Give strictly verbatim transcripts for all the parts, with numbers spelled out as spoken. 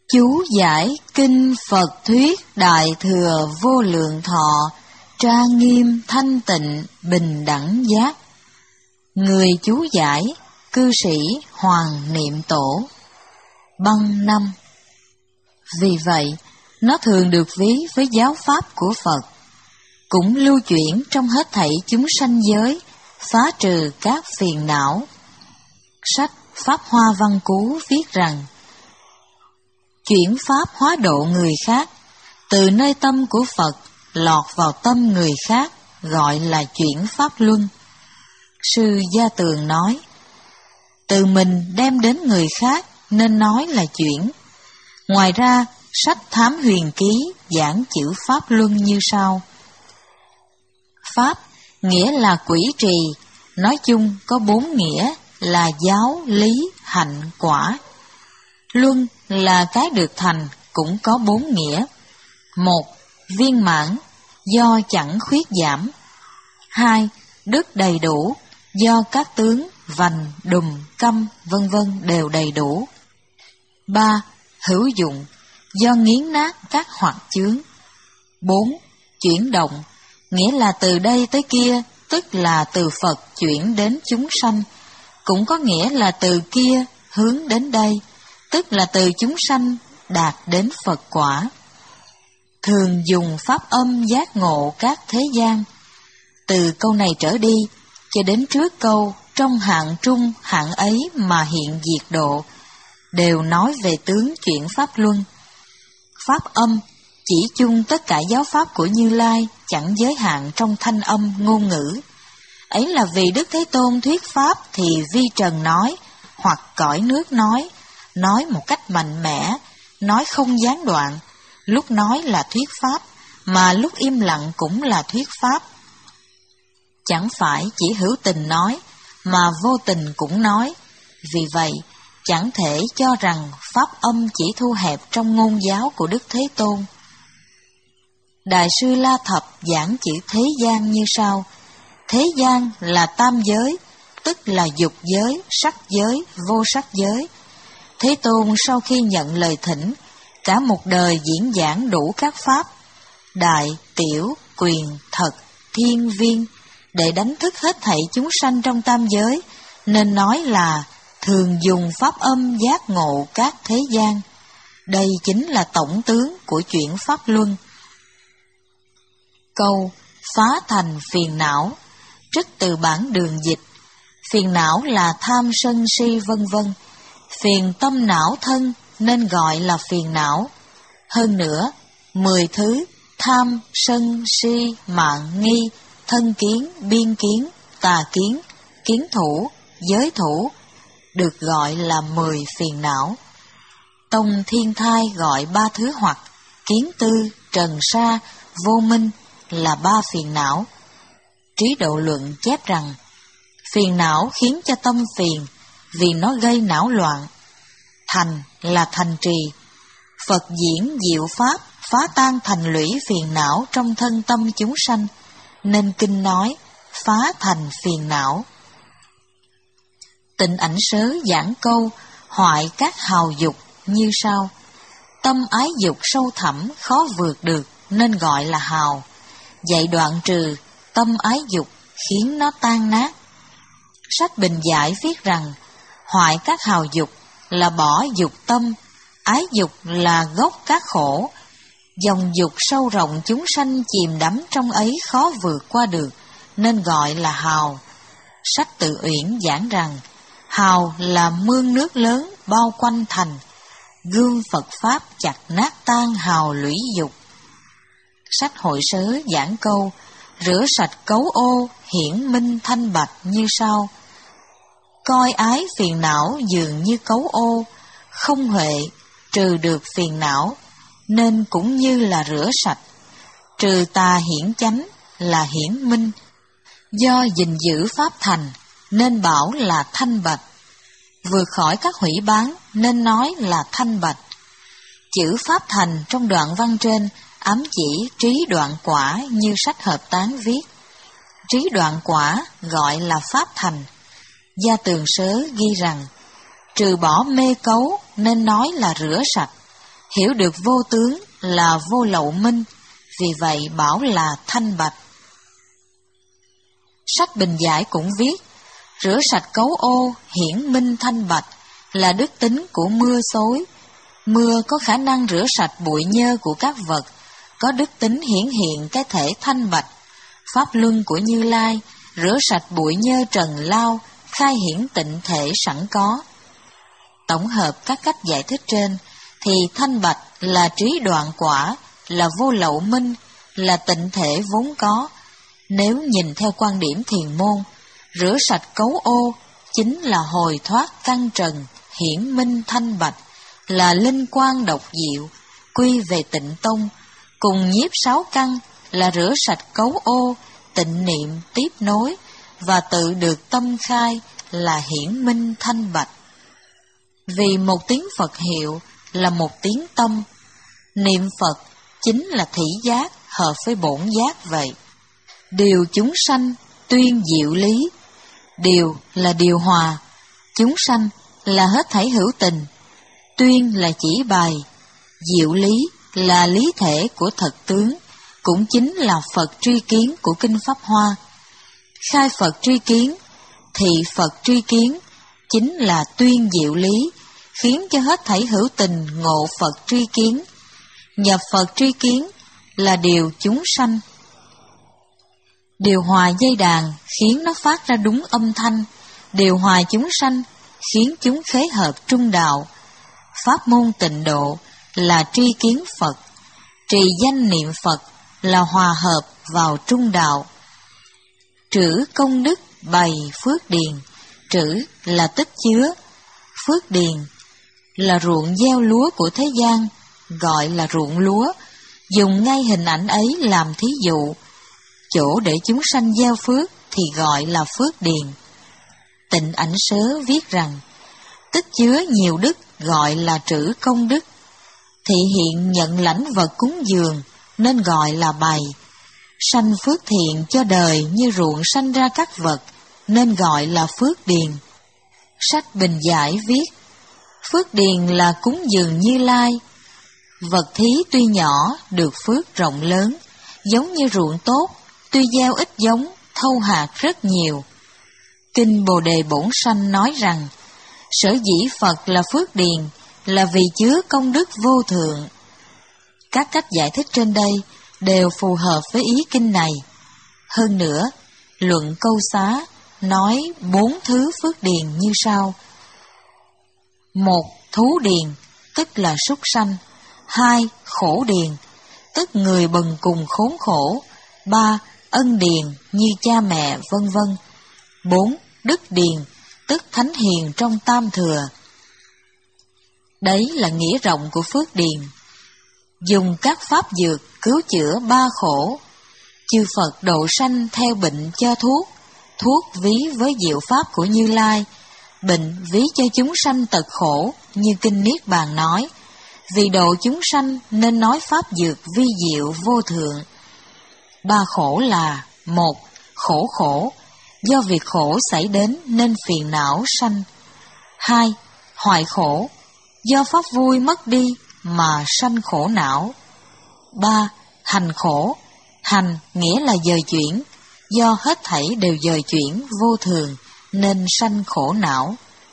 Chú giải kinh Phật thuyết Đại Thừa Vô Lượng Thọ, tra nghiêm thanh tịnh bình đẳng giác. Người chú giải cư sĩ Hoàng Niệm Tổ. Băng năm. Vì vậy, nó thường được ví với giáo pháp của Phật, cũng lưu chuyển trong hết thảy chúng sanh giới, phá trừ các phiền não. Sách Pháp Hoa Văn Cú viết rằng, chuyển pháp hóa độ người khác, từ nơi tâm của Phật lọt vào tâm người khác, gọi là chuyển pháp luân. Sư Gia Tường nói, từ mình đem đến người khác nên nói là chuyển. Ngoài ra, sách Thám Huyền Ký giảng chữ pháp luân như sau. Pháp nghĩa là quỷ trì, nói chung có bốn nghĩa là giáo, lý, hạnh, quả. Luân là cái được thành, cũng có bốn nghĩa. Một, viên mãn, do chẳng khuyết giảm. Hai, đức đầy đủ, do các tướng, vành, đùm, câm, vân vân đều đầy đủ. Ba, hữu dụng, do nghiến nát các hoạt chướng. Bốn, chuyển động, nghĩa là từ đây tới kia, tức là từ Phật chuyển đến chúng sanh, cũng có nghĩa là từ kia hướng đến đây, tức là từ chúng sanh đạt đến Phật quả. Thường dùng pháp âm giác ngộ các thế gian. Từ câu này trở đi, cho đến trước câu trong hạng trung hạng ấy mà hiện diệt độ, đều nói về tướng chuyển pháp luân. Pháp âm chỉ chung tất cả giáo pháp của Như Lai, chẳng giới hạn trong thanh âm ngôn ngữ. Ấy là vì Đức Thế Tôn thuyết pháp thì vi trần nói, hoặc cõi nước nói, nói một cách mạnh mẽ, nói không gián đoạn, lúc nói là thuyết pháp, mà lúc im lặng cũng là thuyết pháp. Chẳng phải chỉ hữu tình nói, mà vô tình cũng nói. Vì vậy, chẳng thể cho rằng pháp âm chỉ thu hẹp trong ngôn giáo của Đức Thế Tôn. Đại sư La Thập giảng chữ thế gian như sau. Thế gian là tam giới, tức là dục giới, sắc giới, vô sắc giới. Thế Tôn sau khi nhận lời thỉnh, cả một đời diễn giảng đủ các pháp, đại, tiểu, quyền, thật, thiên, viên, để đánh thức hết thảy chúng sanh trong tam giới, nên nói là thường dùng pháp âm giác ngộ các thế gian. Đây chính là tổng tướng của chuyển pháp luân. Câu phá thành phiền não, trích từ bản đường dịch. Phiền não là tham sân si vân vân. Phiền tâm não thân nên gọi là phiền não. Hơn nữa, mười thứ tham, sân, si, mạng, nghi, thân kiến, biên kiến, tà kiến, kiến thủ, giới thủ, được gọi là mười phiền não. Tông Thiên Thai gọi ba thứ hoặc, kiến tư, trần sa, vô minh là ba phiền não. Trí Độ Luận chép rằng, phiền não khiến cho tâm phiền, vì nó gây não loạn. Thành là thành trì. Phật diễn diệu pháp, phá tan thành lũy phiền não trong thân tâm chúng sanh, nên kinh nói, phá thành phiền não. Tịnh Ảnh Sớ giảng câu, hoại các hào dục như sau. Tâm ái dục sâu thẳm, khó vượt được, nên gọi là hào. Dạy đoạn trừ, tâm ái dục, khiến nó tan nát. Sách Bình Giải viết rằng, hoại các hào dục là bỏ dục tâm, ái dục là gốc các khổ. Dòng dục sâu rộng chúng sanh chìm đắm trong ấy khó vượt qua được, nên gọi là hào. Sách Tự Uyển giảng rằng, hào là mương nước lớn bao quanh thành, gương Phật Pháp chặt nát tan hào lũy dục. Sách Hội Sớ giảng câu, rửa sạch cấu ô, hiển minh thanh bạch như sau. Coi ái phiền não dường như cấu ô, không huệ, trừ được phiền não, nên cũng như là rửa sạch. Trừ tà hiển chánh là hiển minh, do gìn giữ pháp thành, nên bảo là thanh bạch. Vượt khỏi các hủy bán, nên nói là thanh bạch. Chữ pháp thành trong đoạn văn trên ám chỉ trí đoạn quả như sách Hợp Tán viết. Trí đoạn quả gọi là pháp thành. Gia Tường Sớ ghi rằng, trừ bỏ mê cấu nên nói là rửa sạch. hiểu được vô tướng là vô lậu minh, vì vậy bảo là thanh bạch. Sách Bình Giải cũng viết, rửa sạch cấu ô, hiển minh thanh bạch, là đức tính của mưa xối. Mưa có khả năng rửa sạch bụi nhơ của các vật, có đức tính hiển hiện cái thể thanh bạch. Pháp luân của Như Lai rửa sạch bụi nhơ trần lao, khai hiển tịnh thể sẵn có. Tổng hợp các cách giải thích trên, thì thanh bạch là trí đoạn quả, là vô lậu minh, là tịnh thể vốn có. Nếu nhìn theo quan điểm thiền môn, rửa sạch cấu ô chính là hồi thoát căn trần, hiển minh thanh bạch, là linh quang độc diệu, quy về tịnh tông, cùng nhiếp sáu căn là rửa sạch cấu ô, tịnh niệm tiếp nối, và tự được tâm khai là hiển minh thanh bạch. Vì một tiếng Phật hiệu là một tiếng tâm, niệm Phật chính là thị giác hợp với bổn giác vậy. Điều chúng sanh tuyên diệu lý, điều là điều hòa, chúng sanh là hết thảy hữu tình, tuyên là chỉ bày, diệu lý là lý thể của thật tướng, cũng chính là Phật tri kiến của Kinh Pháp Hoa. Khai Phật tri kiến, thị Phật tri kiến, chính là tuyên diệu lý, khiến cho hết thảy hữu tình ngộ Phật tri kiến. Nhập Phật tri kiến là điều chúng sanh. Điều hòa dây đàn khiến nó phát ra đúng âm thanh, điều hòa chúng sanh khiến chúng khế hợp trung đạo. Pháp môn tịnh độ là tri kiến Phật, trì danh niệm Phật là hòa hợp vào trung đạo. Trữ công đức bày phước điền, trữ là tích chứa, phước điền là ruộng gieo lúa của thế gian, gọi là ruộng lúa, dùng ngay hình ảnh ấy làm thí dụ. Chỗ để chúng sanh gieo phước thì gọi là phước điền. Tịnh Ảnh Sớ viết rằng, tích chứa nhiều đức gọi là trữ công đức, thị hiện nhận lãnh vật cúng dường nên gọi là bày, sanh phước thiện cho đời như ruộng sanh ra các vật nên gọi là phước điền. Sách Bình Giải viết, phước điền là cúng dường Như Lai, vật thí tuy nhỏ được phước rộng lớn, giống như ruộng tốt, tuy gieo ít giống, thâu hạt rất nhiều. Kinh Bồ Đề Bổn Sanh nói rằng, sở dĩ Phật là phước điền là vì chứa công đức vô thượng. Các cách giải thích trên đây đều phù hợp với ý kinh này. Hơn nữa, luận Câu Xá nói bốn thứ phước điền như sau. Một, thú điền, tức là súc sanh. Hai, khổ điền, tức người bần cùng khốn khổ. Ba, ân điền như cha mẹ vân vân. Bốn, đức điền, tức thánh hiền trong tam thừa. Đấy là nghĩa rộng của phước điền. Dùng các pháp dược cứu chữa ba khổ. Chư Phật độ sanh theo bệnh cho thuốc, thuốc ví với diệu pháp của Như Lai, bệnh ví cho chúng sanh tật khổ như Kinh Niết Bàn nói. Vì độ chúng sanh nên nói pháp dược vi diệu vô thượng. Ba khổ là: một, khổ khổ, do việc khổ xảy đến nên phiền não sanh. Hai, hoại khổ, do pháp vui mất đi mà sanh khổ não. Ba, hành khổ, hành nghĩa là dời chuyển, do hết thảy đều dời chuyển vô thường nên sanh khổ não.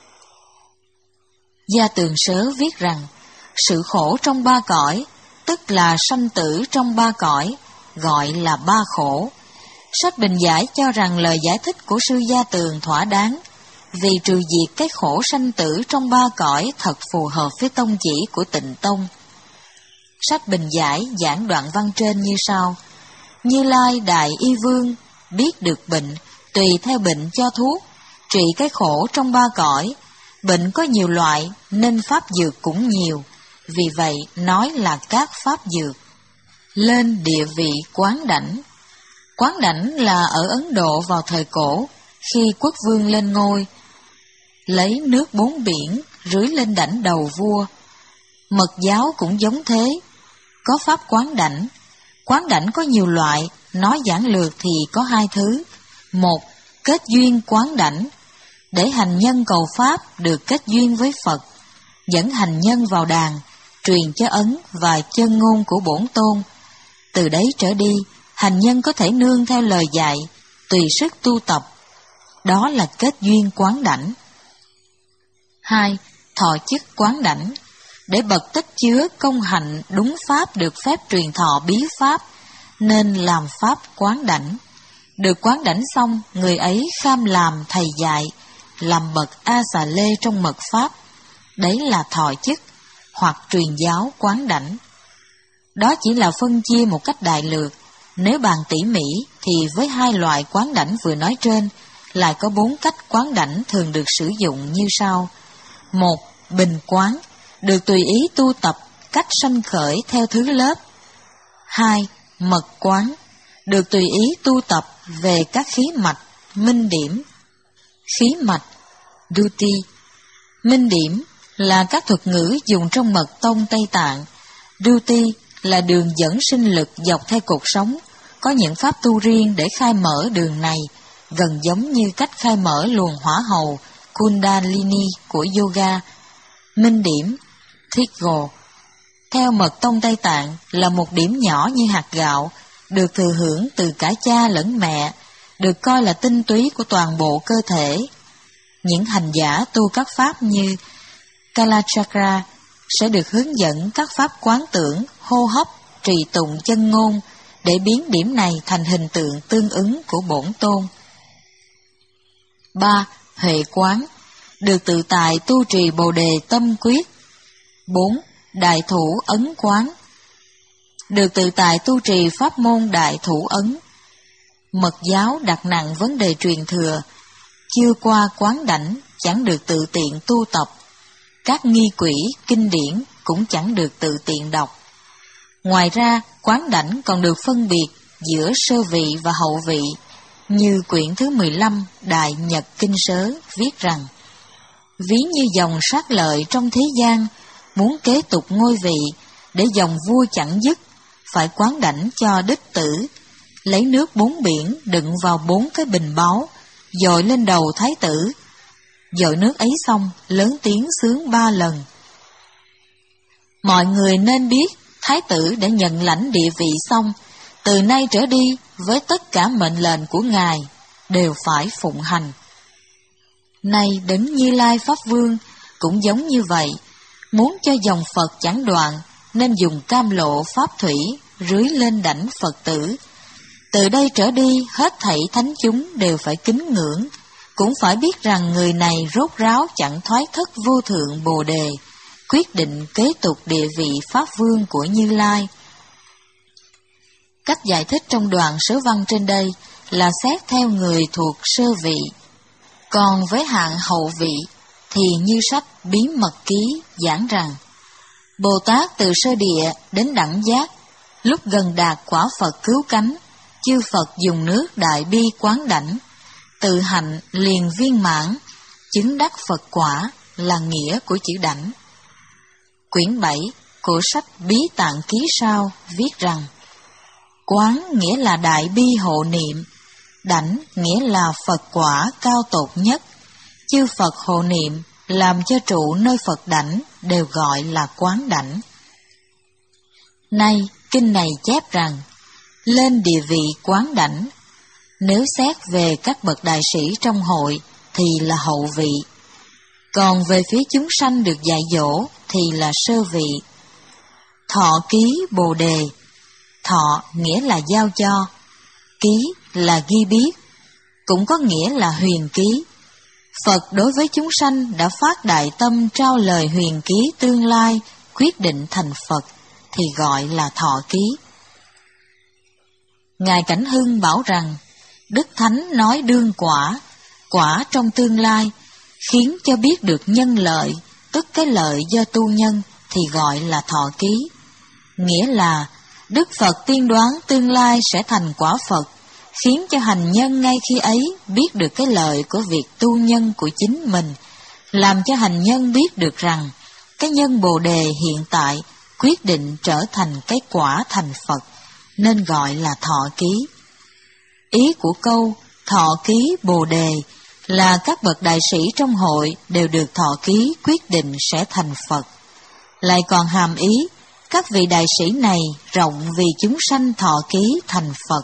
Gia Tường Sớ viết rằng, sự khổ trong ba cõi, tức là sanh tử trong ba cõi, gọi là ba khổ. Sách Bình Giải cho rằng lời giải thích của sư Gia Tường thỏa đáng, vì trừ diệt cái khổ sanh tử trong ba cõi thật phù hợp với tông chỉ của Tịnh Tông. Sách Bình Giải giảng đoạn văn trên như sau: Như Lai Đại Y Vương biết được bệnh, tùy theo bệnh cho thuốc, trị cái khổ trong ba cõi. Bệnh có nhiều loại nên pháp dược cũng nhiều, vì vậy nói là các pháp dược. Lên địa vị Quán Đảnh. Quán Đảnh là ở Ấn Độ vào thời cổ, khi quốc vương lên ngôi, lấy nước bốn biển rưới lên đảnh đầu vua. Mật giáo cũng giống thế, có pháp Quán Đảnh. Quán Đảnh có nhiều loại, nói giản lược thì có hai thứ. Một, kết duyên Quán Đảnh, để hành nhân cầu pháp được kết duyên với Phật, dẫn hành nhân vào đàn, truyền cho ấn và chân ngôn của Bổn Tôn. Từ đấy trở đi, hành nhân có thể nương theo lời dạy, tùy sức tu tập. Đó là kết duyên quán đảnh. Hai. Thọ chức quán đảnh. Để bậc tích chứa công hạnh đúng pháp được phép truyền thọ bí pháp, nên làm pháp quán đảnh. Được quán đảnh xong, người ấy kham làm thầy dạy, làm bậc A Xà Lê trong mật pháp. Đấy là thọ chức hoặc truyền giáo quán đảnh. Đó chỉ là phân chia một cách đại lược. Nếu bàn tỉ mỉ thì với hai loại quán đảnh vừa nói trên, lại có bốn cách quán đảnh thường được sử dụng như sau. Một. Bình quán, được tùy ý tu tập cách sanh khởi theo thứ lớp. Hai. Mật quán, được tùy ý tu tập về các khí mạch, minh điểm. Khí mạch, duty. Minh điểm là các thuật ngữ dùng trong mật tông Tây Tạng. Duty là đường dẫn sinh lực dọc theo cột sống, có những pháp tu riêng để khai mở đường này, gần giống như cách khai mở luồng hỏa hầu Kundalini của yoga. Minh điểm, Thigo, theo mật tông Tây Tạng là một điểm nhỏ như hạt gạo, được thừa hưởng từ cả cha lẫn mẹ, được coi là tinh túy của toàn bộ cơ thể. Những hành giả tu các pháp như Kalachakra sẽ được hướng dẫn các pháp quán tưởng, hô hấp, trì tụng chân ngôn để biến điểm này thành hình tượng tương ứng của Bổn Tôn. Ba. Huệ quán, được tự tại tu trì Bồ Đề tâm quyết. Bốn. Đại thủ ấn quán, được tự tại tu trì pháp môn đại thủ ấn. Mật giáo đặt nặng vấn đề truyền thừa, chưa qua quán đảnh chẳng được tự tiện tu tập. Các nghi quỹ, kinh điển cũng chẳng được tự tiện đọc. Ngoài ra, quán đảnh còn được phân biệt giữa sơ vị và hậu vị, như quyển thứ mười lăm Đại Nhật Kinh Sớ viết rằng: ví như dòng sát lợi trong thế gian, muốn kế tục ngôi vị, để dòng vua chẳng dứt, phải quán đảnh cho đích tử, lấy nước bốn biển đựng vào bốn cái bình báu, dội lên đầu thái tử. Dội nước ấy xong, lớn tiếng xướng ba lần. Mọi người nên biết, thái tử đã nhận lãnh địa vị xong, từ nay trở đi với tất cả mệnh lệnh của ngài đều phải phụng hành. Nay Đấng Như Lai Pháp Vương cũng giống như vậy, muốn cho dòng Phật chẳng đoạn nên dùng cam lộ pháp thủy rưới lên đảnh Phật tử. Từ đây trở đi hết thảy thánh chúng đều phải kính ngưỡng, cũng phải biết rằng người này rốt ráo chẳng thoái thất vô thượng Bồ Đề, quyết định kế tục địa vị Pháp Vương của Như Lai. Cách giải thích trong đoạn sớ văn trên đây là xét theo người thuộc sơ vị. Còn với hạng hậu vị thì như sách Bí Mật Ký giảng rằng, Bồ Tát từ sơ địa đến đẳng giác, lúc gần đạt quả Phật cứu cánh, chư Phật dùng nước đại bi quán đảnh, tự hạnh liền viên mãn, chứng đắc Phật quả là nghĩa của chữ đảnh. Quyển bảy của sách Bí Tạng Ký Sao viết rằng, quán nghĩa là đại bi hộ niệm, đảnh nghĩa là Phật quả cao tột nhất, chư Phật hộ niệm làm cho trụ nơi Phật đảnh đều gọi là quán đảnh. Nay kinh này chép rằng, lên địa vị quán đảnh, nếu xét về các bậc đại sĩ trong hội thì là hậu vị, còn về phía chúng sanh được dạy dỗ thì là sơ vị. Thọ ký Bồ Đề, thọ nghĩa là giao cho, ký là ghi biết, cũng có nghĩa là huyền ký. Phật đối với chúng sanh đã phát đại tâm trao lời huyền ký tương lai, quyết định thành Phật, thì gọi là thọ ký. Ngài Cảnh Hưng bảo rằng, Đức Thánh nói đương quả, quả trong tương lai, khiến cho biết được nhân lợi, tức cái lợi do tu nhân, thì gọi là thọ ký. Nghĩa là, Đức Phật tiên đoán tương lai sẽ thành quả Phật, khiến cho hành nhân ngay khi ấy biết được cái lợi của việc tu nhân của chính mình, làm cho hành nhân biết được rằng, cái nhân Bồ Đề hiện tại quyết định trở thành cái quả thành Phật, nên gọi là thọ ký. Ý của câu thọ ký Bồ Đề là các bậc đại sĩ trong hội đều được thọ ký quyết định sẽ thành Phật. lại còn hàm ý các vị đại sĩ này rộng vì chúng sanh thọ ký thành Phật.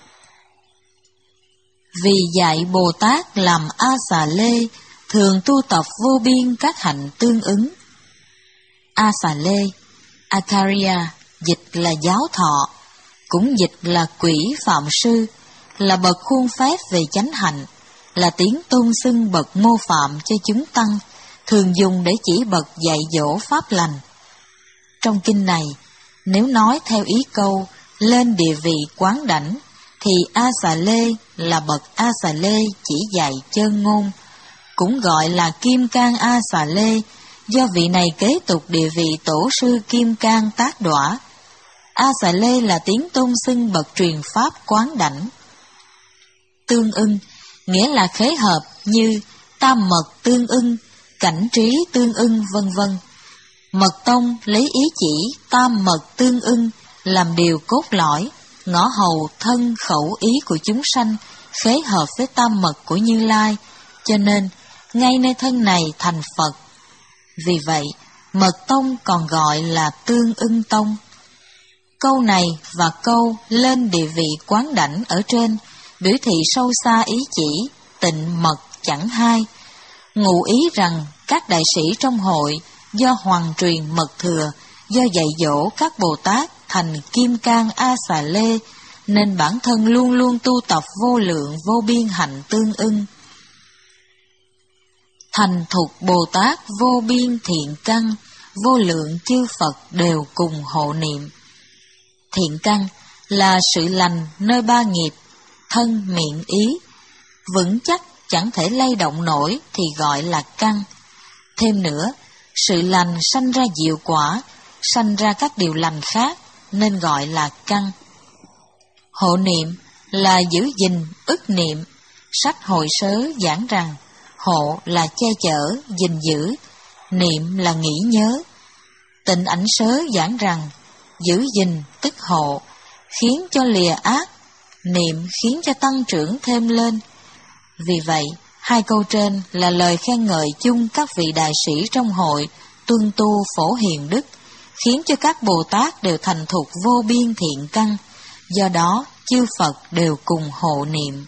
Vì dạy Bồ Tát làm A Xà Lê thường tu tập vô biên các hạnh tương ứng. A Xà Lê, Acharya, dịch là giáo thọ, cũng dịch là quỷ phạm sư, là bậc khuôn phép về chánh hạnh, là tiếng tôn xưng bậc mô phạm cho chúng tăng, thường dùng để chỉ bậc dạy dỗ pháp lành. Trong kinh này, nếu nói theo ý câu lên địa vị quán đảnh, thì A Xà Lê là bậc A Xà Lê chỉ dạy chơn ngôn, cũng gọi là Kim Cang A Xà Lê, do vị này kế tục địa vị tổ sư Kim Cang Tác Đọa. A Xà Lê là tiếng tôn xưng bậc truyền pháp quán đảnh. Tương ưng nghĩa là khế hợp như tam mật tương ưng, cảnh trí tương ưng, vân vân. Mật tông lấy ý chỉ tam mật tương ưng làm điều cốt lõi, ngõ hầu thân khẩu ý của chúng sanh khế hợp với tam mật của Như Lai, cho nên ngay nơi thân này thành Phật. Vì vậy, mật tông còn gọi là tương ưng tông. Câu này và câu lên địa vị quán đảnh ở trên biểu thị sâu xa ý chỉ tịnh mật chẳng hai, ngụ ý rằng các đại sĩ trong hội do hoàng truyền mật thừa, do dạy dỗ các Bồ Tát thành Kim Cang A Xà Lê, nên bản thân luôn luôn tu tập vô lượng vô biên hạnh tương ưng. Thành thục Bồ Tát vô biên thiện căn, vô lượng chư Phật đều cùng hộ niệm. Thiện căn là sự lành nơi ba nghiệp, thân miệng ý, vững chắc chẳng thể lay động nổi thì gọi là căn. Thêm nữa, sự lành sanh ra diệu quả, sanh ra các điều lành khác, nên gọi là căn. Hộ niệm là giữ gìn, ức niệm. Sách Hội Sớ giảng rằng, hộ là che chở, gìn giữ, niệm là nghĩ nhớ. Tịnh Ảnh Sớ giảng rằng, giữ gìn tức hộ, khiến cho lìa ác, niệm khiến cho tăng trưởng thêm lên. Vì vậy, hai câu trên là lời khen ngợi chung các vị đại sĩ trong hội tuân tu phổ hiền đức, khiến cho các Bồ Tát đều thành thục vô biên thiện căn, do đó chư Phật đều cùng hộ niệm.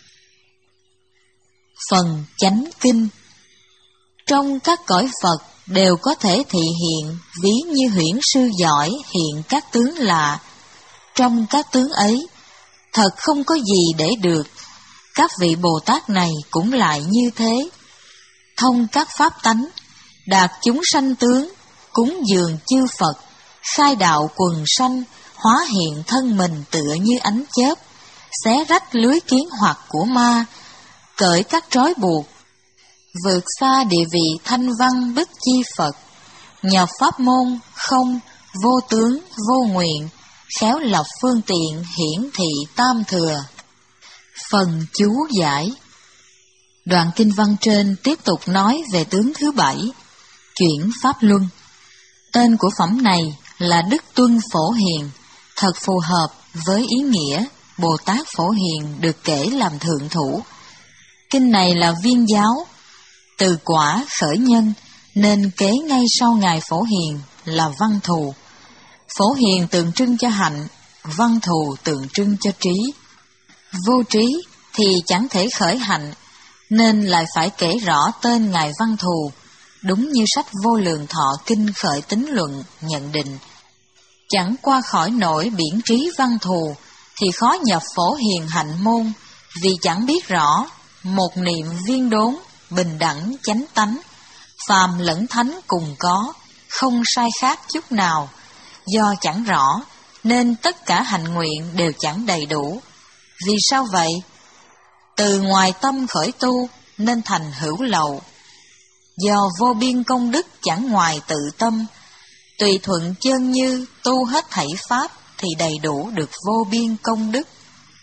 Phần chánh kinh. Trong các cõi Phật đều có thể thị hiện, ví như huyễn sư giỏi hiện các tướng lạ. Trong các tướng ấy, thật không có gì để được. Các vị Bồ Tát này cũng lại như thế. Thông các pháp tánh, đạt chúng sanh tướng, cúng dường chư Phật, khai đạo quần sanh, hóa hiện thân mình tựa như ánh chớp, xé rách lưới kiến hoặc của ma, cởi các trói buộc, vượt xa địa vị thanh văn bích chi Phật, nhập pháp môn không, vô tướng, vô nguyện, khéo lập phương tiện hiển thị tam thừa. Phần chú giải. Đoạn kinh văn trên tiếp tục nói về tướng thứ bảy, chuyển pháp luân. Tên của phẩm này là Đức Tuân Phổ Hiền, thật phù hợp với ý nghĩa Bồ Tát Phổ Hiền được kể làm thượng thủ. Kinh này là viên giáo, từ quả khởi nhân, nên kế ngay sau Ngài Phổ Hiền là Văn Thù. Phổ Hiền tượng trưng cho hạnh, Văn Thù tượng trưng cho trí. Vô trí thì chẳng thể khởi hạnh, nên lại phải kể rõ tên Ngài Văn Thù, đúng như sách Vô Lượng Thọ Kinh Khởi Tín Luận nhận định. Chẳng qua khỏi nổi biển trí văn thù, thì khó nhập Phổ Hiền hạnh môn, vì chẳng biết rõ, một niệm viên đốn, bình đẳng chánh tánh, phàm lẫn thánh cùng có, không sai khác chút nào. Do chẳng rõ, nên tất cả hạnh nguyện đều chẳng đầy đủ. Vì sao vậy? Từ ngoài tâm khởi tu, nên thành hữu lậu. Do vô biên công đức chẳng ngoài tự tâm, tùy thuận chân như tu hết thảy pháp thì đầy đủ được vô biên công đức.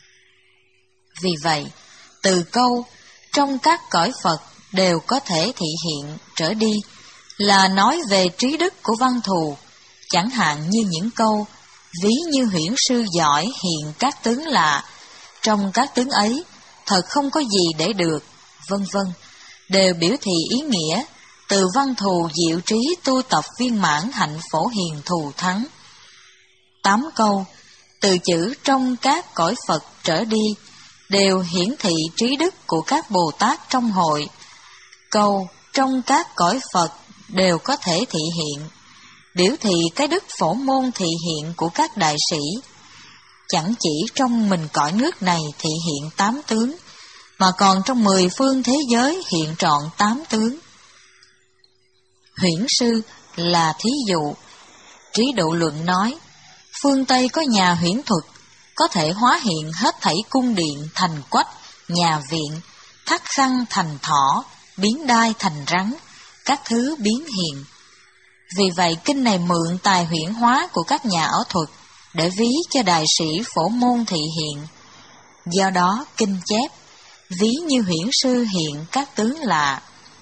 Vì vậy, từ câu trong các cõi Phật đều có thể thị hiện trở đi là nói về trí đức của Văn Thù, chẳng hạn như những câu ví như huyễn sư giỏi hiện các tướng lạ, trong các tướng ấy thật không có gì để được, vân vân, đều biểu thị ý nghĩa từ văn thù diệu trí tu tập viên mãn hạnh phổ hiền thù thắng. Tám câu, từ chữ trong các cõi Phật trở đi, đều hiển thị trí đức của các Bồ Tát trong hội. Câu trong các cõi Phật đều có thể thị hiện, biểu thị cái đức phổ môn thị hiện của các đại sĩ. Chẳng chỉ trong mình cõi nước này thị hiện tám tướng, mà còn trong mười phương thế giới hiện trọn tám tướng. Huyễn sư là thí dụ. Trí Độ Luận nói, phương Tây có nhà huyễn thuật, có thể hóa hiện hết thảy cung điện thành quách, nhà viện, thắt khăn thành thỏ, biến đai thành rắn, các thứ biến hiện. Vì vậy kinh này mượn tài huyễn hóa của các nhà ảo thuật để ví cho đại sĩ phổ môn thị hiện. Do đó kinh chép, ví như huyễn sư hiện các tướng lạ.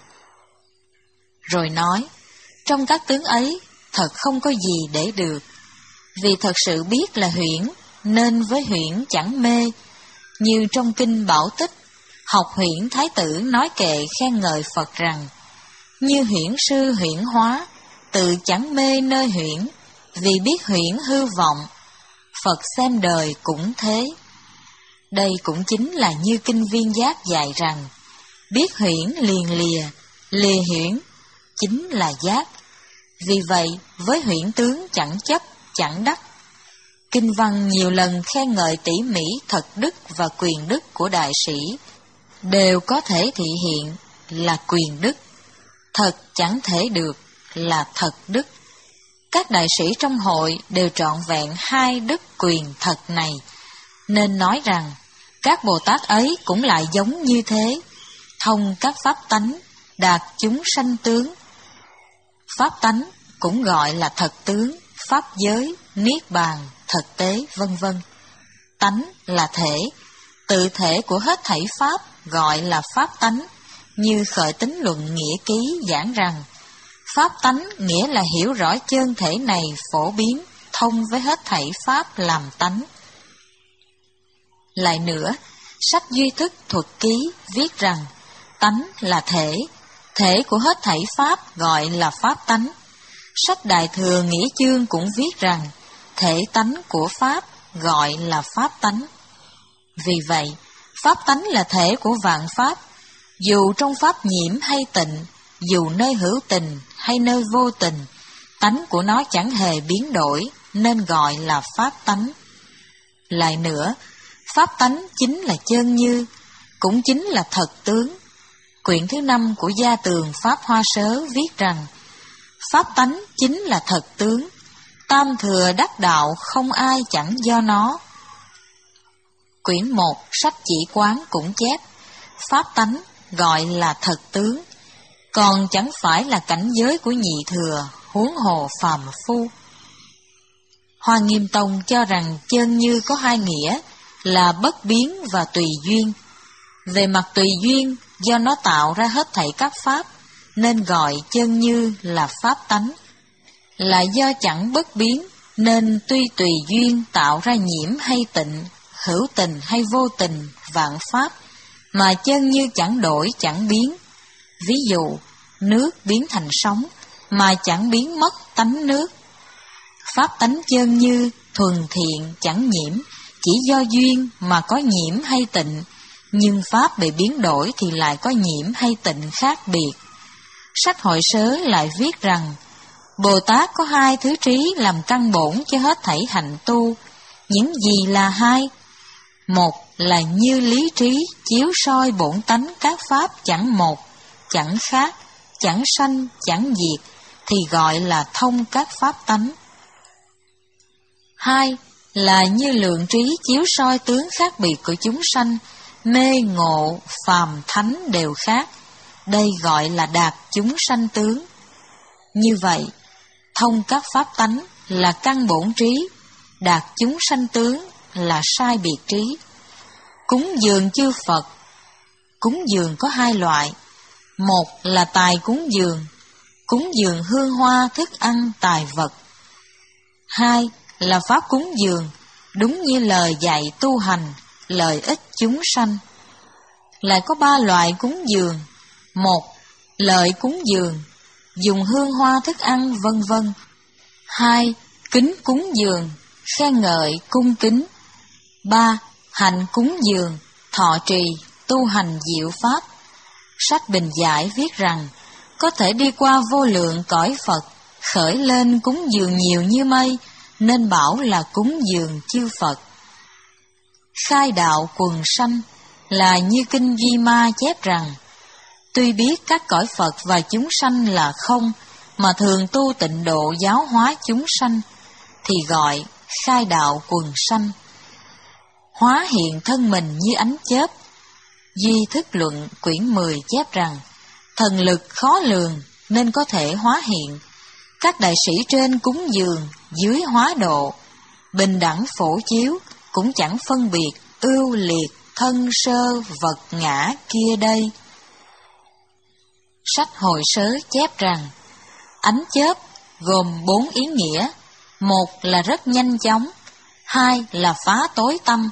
Rồi nói, trong các tướng ấy thật không có gì để được, vì thật sự biết là huyễn, nên với huyễn chẳng mê. Như trong kinh Bảo Tích, học huyễn thái tử nói kệ khen ngợi Phật rằng, như huyễn sư huyễn hóa, tự chẳng mê nơi huyễn, vì biết huyễn hư vọng, Phật xem đời cũng thế. Đây cũng chính là như kinh Viên Giác dạy rằng, biết huyễn liền lìa, lìa huyễn chính là giác. Vì vậy với huyễn tướng chẳng chấp, chẳng đắc. Kinh văn nhiều lần khen ngợi tỉ mỉ thật đức và quyền đức của đại sĩ, đều có thể thị hiện là quyền đức, thật chẳng thể được là thật đức. Các đại sĩ trong hội đều trọn vẹn hai đức quyền thật này, nên nói rằng các Bồ Tát ấy cũng lại giống như thế, thông các pháp tánh, đạt chúng sanh tướng. Pháp tánh cũng gọi là thật tướng, pháp giới, niết bàn, thực tế, vân vân. Tánh là thể, tự thể của hết thảy pháp gọi là pháp tánh, như Khởi Tín Luận Nghĩa Ký giảng rằng, pháp tánh nghĩa là hiểu rõ chân thể này phổ biến, thông với hết thảy pháp làm tánh. Lại nữa, sách Duy Thức Thuật Ký viết rằng, tánh là thể, thể của hết thảy pháp gọi là pháp tánh. Sách Đại Thừa Nghĩa Chương cũng viết rằng, thể tánh của pháp gọi là pháp tánh. Vì vậy, pháp tánh là thể của vạn pháp, dù trong pháp nhiễm hay tịnh, dù nơi hữu tình hay nơi vô tình, tánh của nó chẳng hề biến đổi, nên gọi là pháp tánh. Lại nữa, pháp tánh chính là chân như, cũng chính là thật tướng. Quyển thứ năm của Gia Tường Pháp Hoa Sớ viết rằng, pháp tánh chính là thật tướng, tam thừa đắc đạo không ai chẳng do nó. Quyển một sách Chỉ Quán cũng chép, pháp tánh gọi là thật tướng, còn chẳng phải là cảnh giới của nhị thừa, huống hồ phàm phu. Hoa Nghiêm Tông cho rằng chân như có hai nghĩa là bất biến và tùy duyên. Về mặt tùy duyên, do nó tạo ra hết thảy các pháp, nên gọi chân như là pháp tánh. Là do chẳng bất biến, nên tuy tùy duyên tạo ra nhiễm hay tịnh, hữu tình hay vô tình, vạn pháp, mà chân như chẳng đổi chẳng biến. Ví dụ, nước biến thành sóng, mà chẳng biến mất tánh nước. Pháp tánh chân như, thuần thiện, chẳng nhiễm, chỉ do duyên mà có nhiễm hay tịnh, nhưng pháp bị biến đổi thì lại có nhiễm hay tịnh khác biệt. Sách Hội Sớ lại viết rằng, Bồ Tát có hai thứ trí làm căn bổn cho hết thảy hạnh tu. Những gì là hai? Một là như lý trí chiếu soi bổn tánh các pháp chẳng một, chẳng khác, chẳng sanh, chẳng diệt, thì gọi là thông các pháp tánh. Hai là như lượng trí chiếu soi tướng khác biệt của chúng sanh, mê ngộ, phàm thánh đều khác, đây gọi là đạt chúng sanh tướng. Như vậy, thông các pháp tánh là căn bổn trí, đạt chúng sanh tướng là sai biệt trí. Cúng dường chư Phật, cúng dường có hai loại. Một là tài cúng dường, cúng dường hương hoa thức ăn tài vật. Hai là pháp cúng dường, đúng như lời dạy tu hành, lợi ích chúng sanh. Lại có ba loại cúng dường. Một, lợi cúng dường, dùng hương hoa thức ăn vân vân. Hai, kính cúng dường, khen ngợi cung kính. Ba, hạnh cúng dường, thọ trì, tu hành diệu pháp. Sách Bình Giải viết rằng, có thể đi qua vô lượng cõi Phật, khởi lên cúng dường nhiều như mây, nên bảo là cúng dường chư Phật. Khai đạo quần sanh là như kinh Di Ma chép rằng, tuy biết các cõi Phật và chúng sanh là không, mà thường tu tịnh độ giáo hóa chúng sanh, thì gọi khai đạo quần sanh. Hóa hiện thân mình như ánh chớp. Duy Thức Luận quyển mười chép rằng, thần lực khó lường nên có thể hóa hiện. Các đại sĩ trên cúng dường, dưới hóa độ, bình đẳng phổ chiếu, cũng chẳng phân biệt ưu liệt thân sơ vật ngã kia đây. Sách Hồi Sớ chép rằng, ánh chớp gồm bốn ý nghĩa. Một là rất nhanh chóng, hai là phá tối tâm,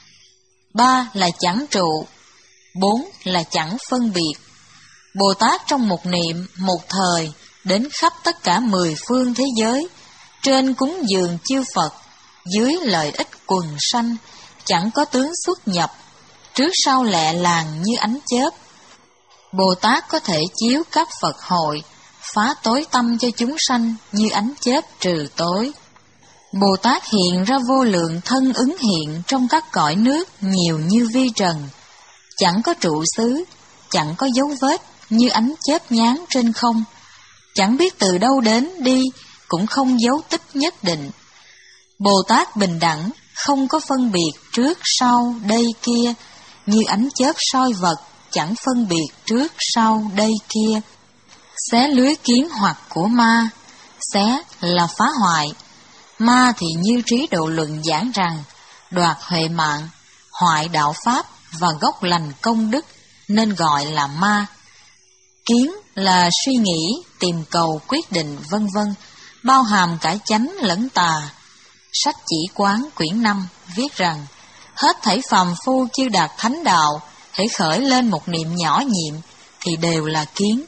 ba là chẳng trụ, bốn là chẳng phân biệt. Bồ Tát trong một niệm, một thời, đến khắp tất cả mười phương thế giới, trên cúng dường chư Phật, dưới lợi ích quần sanh, chẳng có tướng xuất nhập, trước sau lẹ làng như ánh chớp. Bồ Tát có thể chiếu các Phật hội, phá tối tâm cho chúng sanh như ánh chớp trừ tối. Bồ Tát hiện ra vô lượng thân ứng hiện trong các cõi nước nhiều như vi trần, chẳng có trụ xứ, chẳng có dấu vết như ánh chớp nháng trên không, chẳng biết từ đâu đến đi, cũng không dấu tích nhất định. Bồ Tát bình đẳng, không có phân biệt trước sau đây kia, như ánh chớp soi vật, chẳng phân biệt trước sau đây kia. Xé lưới kiến hoặc của ma, xé là phá hoại. Ma thì như Trí Độ Luận giảng rằng, đoạt huệ mạng, hoại đạo pháp và gốc lành công đức, nên gọi là ma. Kiến là suy nghĩ, tìm cầu, quyết định, vân vân, bao hàm cả chánh lẫn tà. Sách Chỉ Quán quyển năm viết rằng, hết thảy phàm phu chưa đạt thánh đạo, hễ khởi lên một niệm nhỏ nhiệm, thì đều là kiến.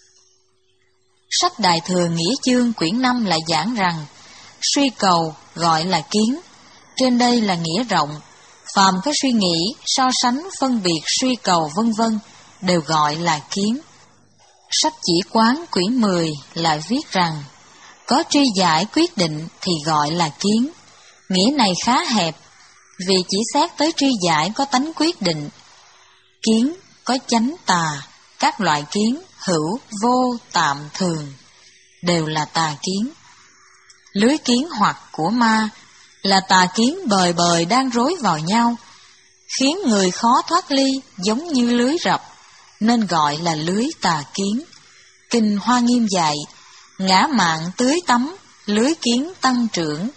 Sách Đại Thừa Nghĩa Chương quyển năm lại giảng rằng, suy cầu gọi là kiến. Trên đây là nghĩa rộng, phàm có suy nghĩ, so sánh, phân biệt, suy cầu vân vân đều gọi là kiến. Sách Chỉ Quán quyển mười lại viết rằng, có tri giải quyết định thì gọi là kiến. Nghĩa này khá hẹp, vì chỉ xét tới tri giải có tánh quyết định. Kiến có chánh tà, các loại kiến hữu, vô, tạm, thường đều là tà kiến. Lưới kiến hoặc của ma là tà kiến bời bời đang rối vào nhau, khiến người khó thoát ly, giống như lưới rập, nên gọi là lưới tà kiến. Kinh Hoa Nghiêm dạy, ngã mạn tưới tắm, lưới kiến tăng trưởng.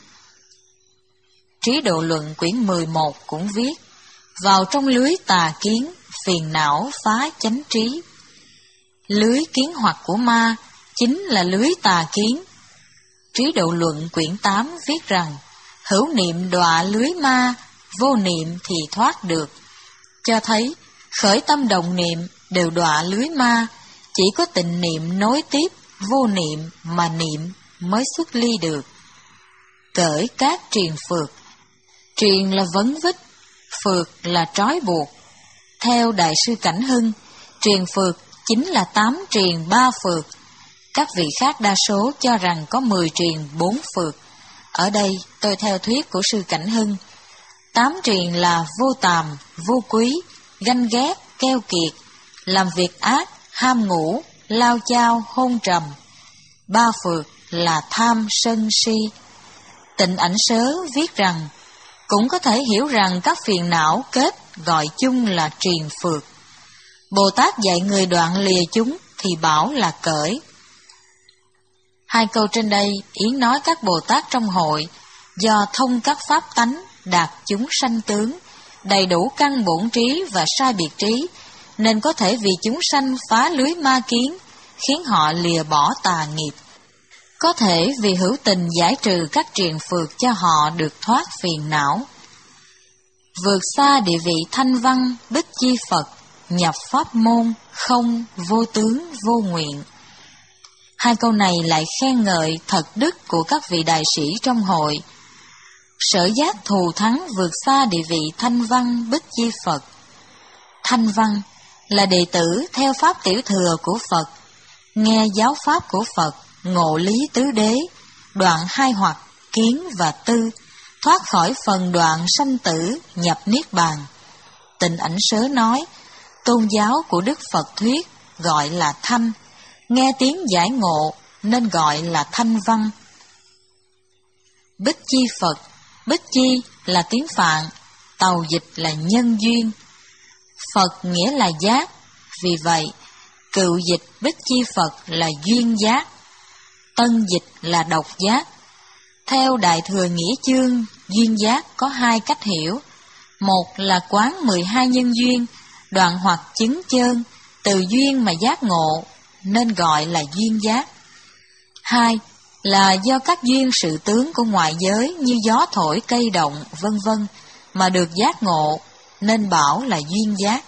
Trí Độ Luận quyển mười một cũng viết, vào trong lưới tà kiến, phiền não phá chánh trí. Lưới kiến hoặc của ma chính là lưới tà kiến. Trí Độ Luận quyển tám viết rằng, hữu niệm đọa lưới ma, vô niệm thì thoát được. Cho thấy, khởi tâm động niệm đều đọa lưới ma, chỉ có tịnh niệm nối tiếp, vô niệm mà niệm mới xuất ly được. Cởi các triền phược. Triền là vấn vít, phược là trói buộc. Theo Đại sư Cảnh Hưng, triền phược chính là tám triền ba phược. Các vị khác đa số cho rằng có mười triền bốn phược. Ở đây tôi theo thuyết của sư Cảnh Hưng. Tám triền là vô tàm, vô quý, ganh ghét, keo kiệt, làm việc ác, ham ngủ, lao chao, hôn trầm. Ba phược là tham, sân, si. Tịnh Ảnh Sớ viết rằng, cũng có thể hiểu rằng các phiền não kết gọi chung là triền phược. Bồ Tát dạy người đoạn lìa chúng thì bảo là cởi. Hai câu trên đây Yến nói các Bồ Tát trong hội do thông các pháp tánh đạt chúng sanh tướng, đầy đủ căn bổn trí và sai biệt trí, nên có thể vì chúng sanh phá lưới ma kiến, khiến họ lìa bỏ tà nghiệp. Có thể vì hữu tình giải trừ các triền phược cho họ được thoát phiền não. Vượt xa địa vị thanh văn, bích chi Phật, nhập pháp môn, không, vô tướng, vô nguyện. Hai câu này lại khen ngợi thật đức của các vị đại sĩ trong hội. Sở giác thù thắng vượt xa địa vị Thanh Văn Bích Chi Phật. Thanh Văn là đệ tử theo pháp tiểu thừa của Phật, nghe giáo pháp của Phật, ngộ lý tứ đế, đoạn hai hoặc, kiến và tư, thoát khỏi phần đoạn sanh tử, nhập niết bàn. Tịnh Ảnh Sớ nói, tôn giáo của Đức Phật thuyết gọi là thanh, nghe tiếng giải ngộ nên gọi là thanh văn. Bích Chi Phật, Bích Chi là tiếng Phạn, tàu dịch là nhân duyên. Phật nghĩa là giác, vì vậy cựu dịch Bích Chi Phật là duyên giác, tân dịch là độc giác. Theo Đại Thừa Nghĩa Chương, duyên giác có hai cách hiểu. Một là quán mười hai nhân duyên, đoạn hoặc chứng chơn, từ duyên mà giác ngộ, nên gọi là duyên giác. Hai là do các duyên sự tướng của ngoại giới như gió thổi cây động, vân vân mà được giác ngộ, nên bảo là duyên giác.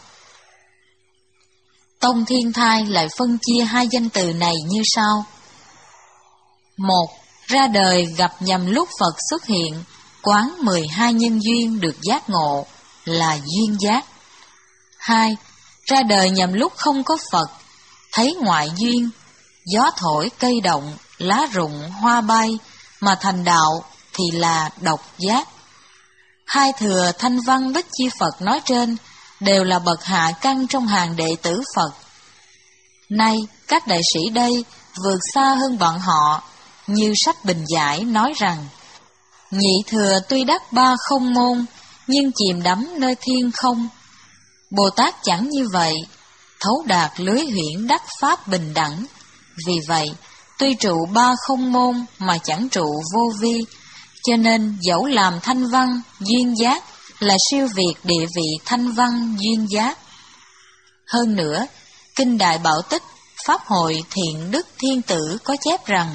Tông Thiên Thai lại phân chia hai danh từ này như sau. Một, ra đời gặp nhằm lúc Phật xuất hiện, quán mười hai nhân duyên được giác ngộ, là duyên giác. Hai, ra đời nhằm lúc không có Phật, thấy ngoại duyên, gió thổi cây động, lá rụng hoa bay, mà thành đạo thì là độc giác. Hai thừa Thanh Văn Bích Chi Phật nói trên đều là bậc hạ căn trong hàng đệ tử Phật. Nay các đại sĩ đây vượt xa hơn bọn họ, như sách Bình Giải nói rằng, nhị thừa tuy đắc ba không môn, nhưng chìm đắm nơi thiên không. Bồ Tát chẳng như vậy, thấu đạt lưới huyễn đắc pháp bình đẳng. Vì vậy, tuy trụ ba không môn mà chẳng trụ vô vi, cho nên dẫu làm thanh văn, duyên giác là siêu việt địa vị thanh văn, duyên giác. Hơn nữa, Kinh Đại Bảo Tích, Pháp Hội Thiện Đức Thiên Tử có chép rằng,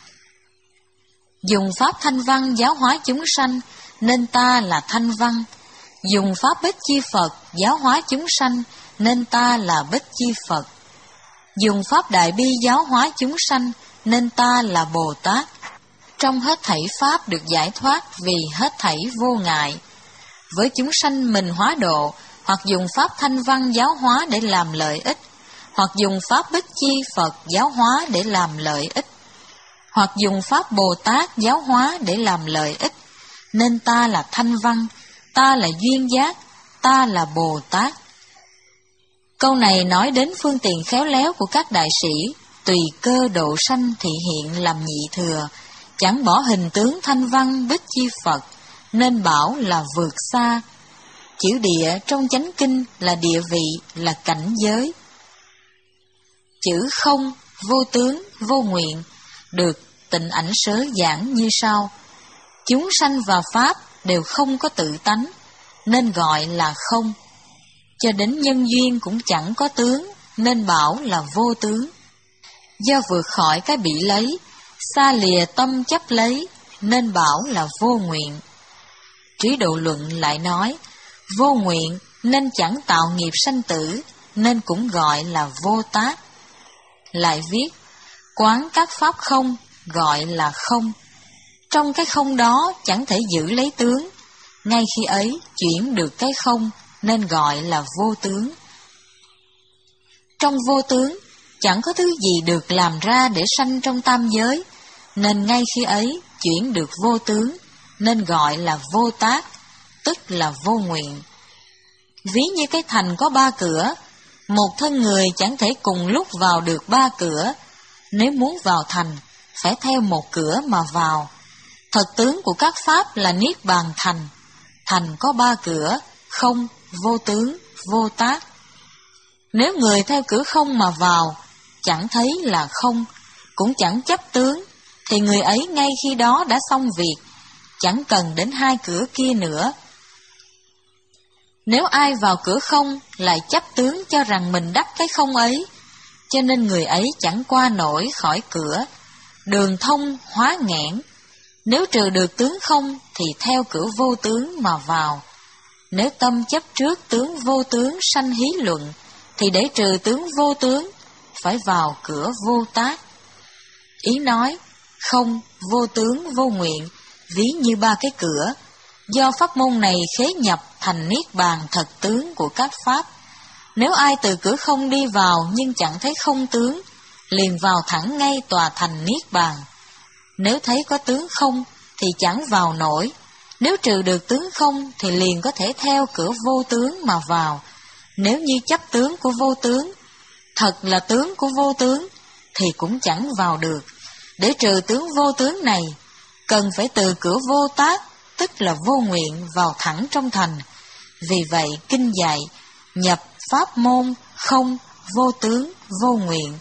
dùng pháp thanh văn giáo hóa chúng sanh, nên ta là thanh văn. Dùng pháp Bích Chi Phật giáo hóa chúng sanh, nên ta là Bích Chi Phật. Dùng pháp Đại Bi giáo hóa chúng sanh, nên ta là Bồ Tát. Trong hết thảy pháp được giải thoát vì hết thảy vô ngại. Với chúng sanh mình hóa độ, hoặc dùng pháp thanh văn giáo hóa để làm lợi ích, hoặc dùng pháp Bích Chi Phật giáo hóa để làm lợi ích, hoặc dùng pháp Bồ Tát giáo hóa để làm lợi ích, nên ta là thanh văn, ta là duyên giác, ta là Bồ Tát. Câu này nói đến phương tiện khéo léo của các đại sĩ, tùy cơ độ sanh thị hiện làm nhị thừa, chẳng bỏ hình tướng thanh văn Bích Chi Phật, nên bảo là vượt xa. Chữ địa trong chánh kinh là địa vị, là cảnh giới. Chữ không, vô tướng, vô nguyện, được Tịnh Ảnh Sớ giảng như sau. Chúng sanh và Pháp đều không có tự tánh, nên gọi là không. Cho đến nhân duyên cũng chẳng có tướng, nên bảo là vô tướng. Do vượt khỏi cái bị lấy, xa lìa tâm chấp lấy, nên bảo là vô nguyện. Trí Độ Luận lại nói, vô nguyện nên chẳng tạo nghiệp sanh tử, nên cũng gọi là vô tác. Lại viết, quán các pháp không, gọi là không. Trong cái không đó chẳng thể giữ lấy tướng, ngay khi ấy chuyển được cái không, nên gọi là vô tướng. Trong vô tướng, chẳng có thứ gì được làm ra để sanh trong tam giới, nên ngay khi ấy chuyển được vô tướng, nên gọi là vô tác, tức là vô nguyện. Ví như cái thành có ba cửa, một thân người chẳng thể cùng lúc vào được ba cửa. Nếu muốn vào thành, phải theo một cửa mà vào. Thật tướng của các pháp là niết bàn thành. Thành có ba cửa, không, vô tướng, vô tác. Nếu người theo cửa không mà vào, chẳng thấy là không, cũng chẳng chấp tướng, thì người ấy ngay khi đó đã xong việc, chẳng cần đến hai cửa kia nữa. Nếu ai vào cửa không lại chấp tướng cho rằng mình đắc cái không ấy, cho nên người ấy chẳng qua nổi khỏi cửa, đường thông hóa nghẽn. Nếu trừ được tướng không thì theo cửa vô tướng mà vào. Nếu tâm chấp trước tướng vô tướng sanh hí luận, thì để trừ tướng vô tướng, phải vào cửa vô tác. Ý nói không, vô tướng, vô nguyện, ví như ba cái cửa. Do pháp môn này khế nhập thành niết bàn thật tướng của các pháp. Nếu ai từ cửa không đi vào nhưng chẳng thấy không tướng, liền vào thẳng ngay tòa thành niết bàn. Nếu thấy có tướng không thì chẳng vào nổi. Nếu trừ được tướng không thì liền có thể theo cửa vô tướng mà vào. Nếu như chấp tướng của vô tướng, thật là tướng của vô tướng, thì cũng chẳng vào được. Để trừ tướng vô tướng này, cần phải từ cửa vô tác, tức là vô nguyện, vào thẳng trong thành. Vì vậy kinh dạy nhập pháp môn không, vô tướng, vô nguyện.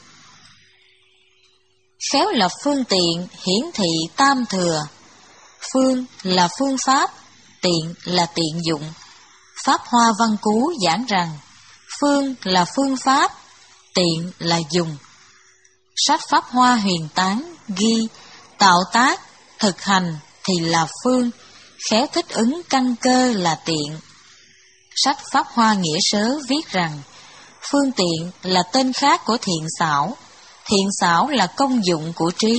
Khéo là phương tiện hiển thị tam thừa. Phương là phương pháp, tiện là tiện dụng. Pháp Hoa Văn Cú giảng rằng phương là phương pháp, tiện là dùng. Sách Pháp Hoa Huyền Tán ghi tạo tác, thực hành thì là phương, khéo thích ứng căn cơ là tiện. Sách Pháp Hoa Nghĩa Sớ viết rằng phương tiện là tên khác của thiện xảo, thiện xảo là công dụng của trí.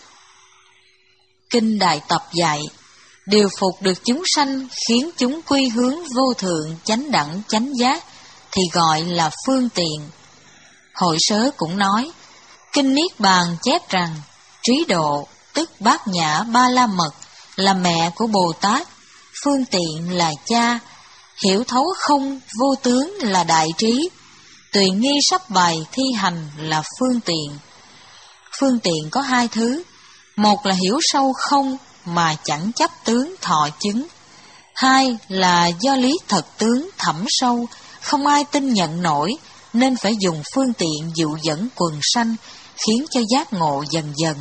Kinh Đại Tập dạy, điều phục được chúng sanh khiến chúng quy hướng vô thượng chánh đẳng chánh giác thì gọi là phương tiện. Hội Sớ cũng nói, Kinh Niết Bàn chép rằng trí độ tức Bát Nhã Ba La Mật là mẹ của Bồ Tát, phương tiện là cha, hiểu thấu không vô tướng là đại trí, tùy nghi sắp bày thi hành là phương tiện. Phương tiện có hai thứ, một là hiểu sâu không mà chẳng chấp tướng thọ chứng, hai là do lý thật tướng thẳm sâu, không ai tin nhận nổi, nên phải dùng phương tiện dụ dẫn quần sanh, khiến cho giác ngộ dần dần.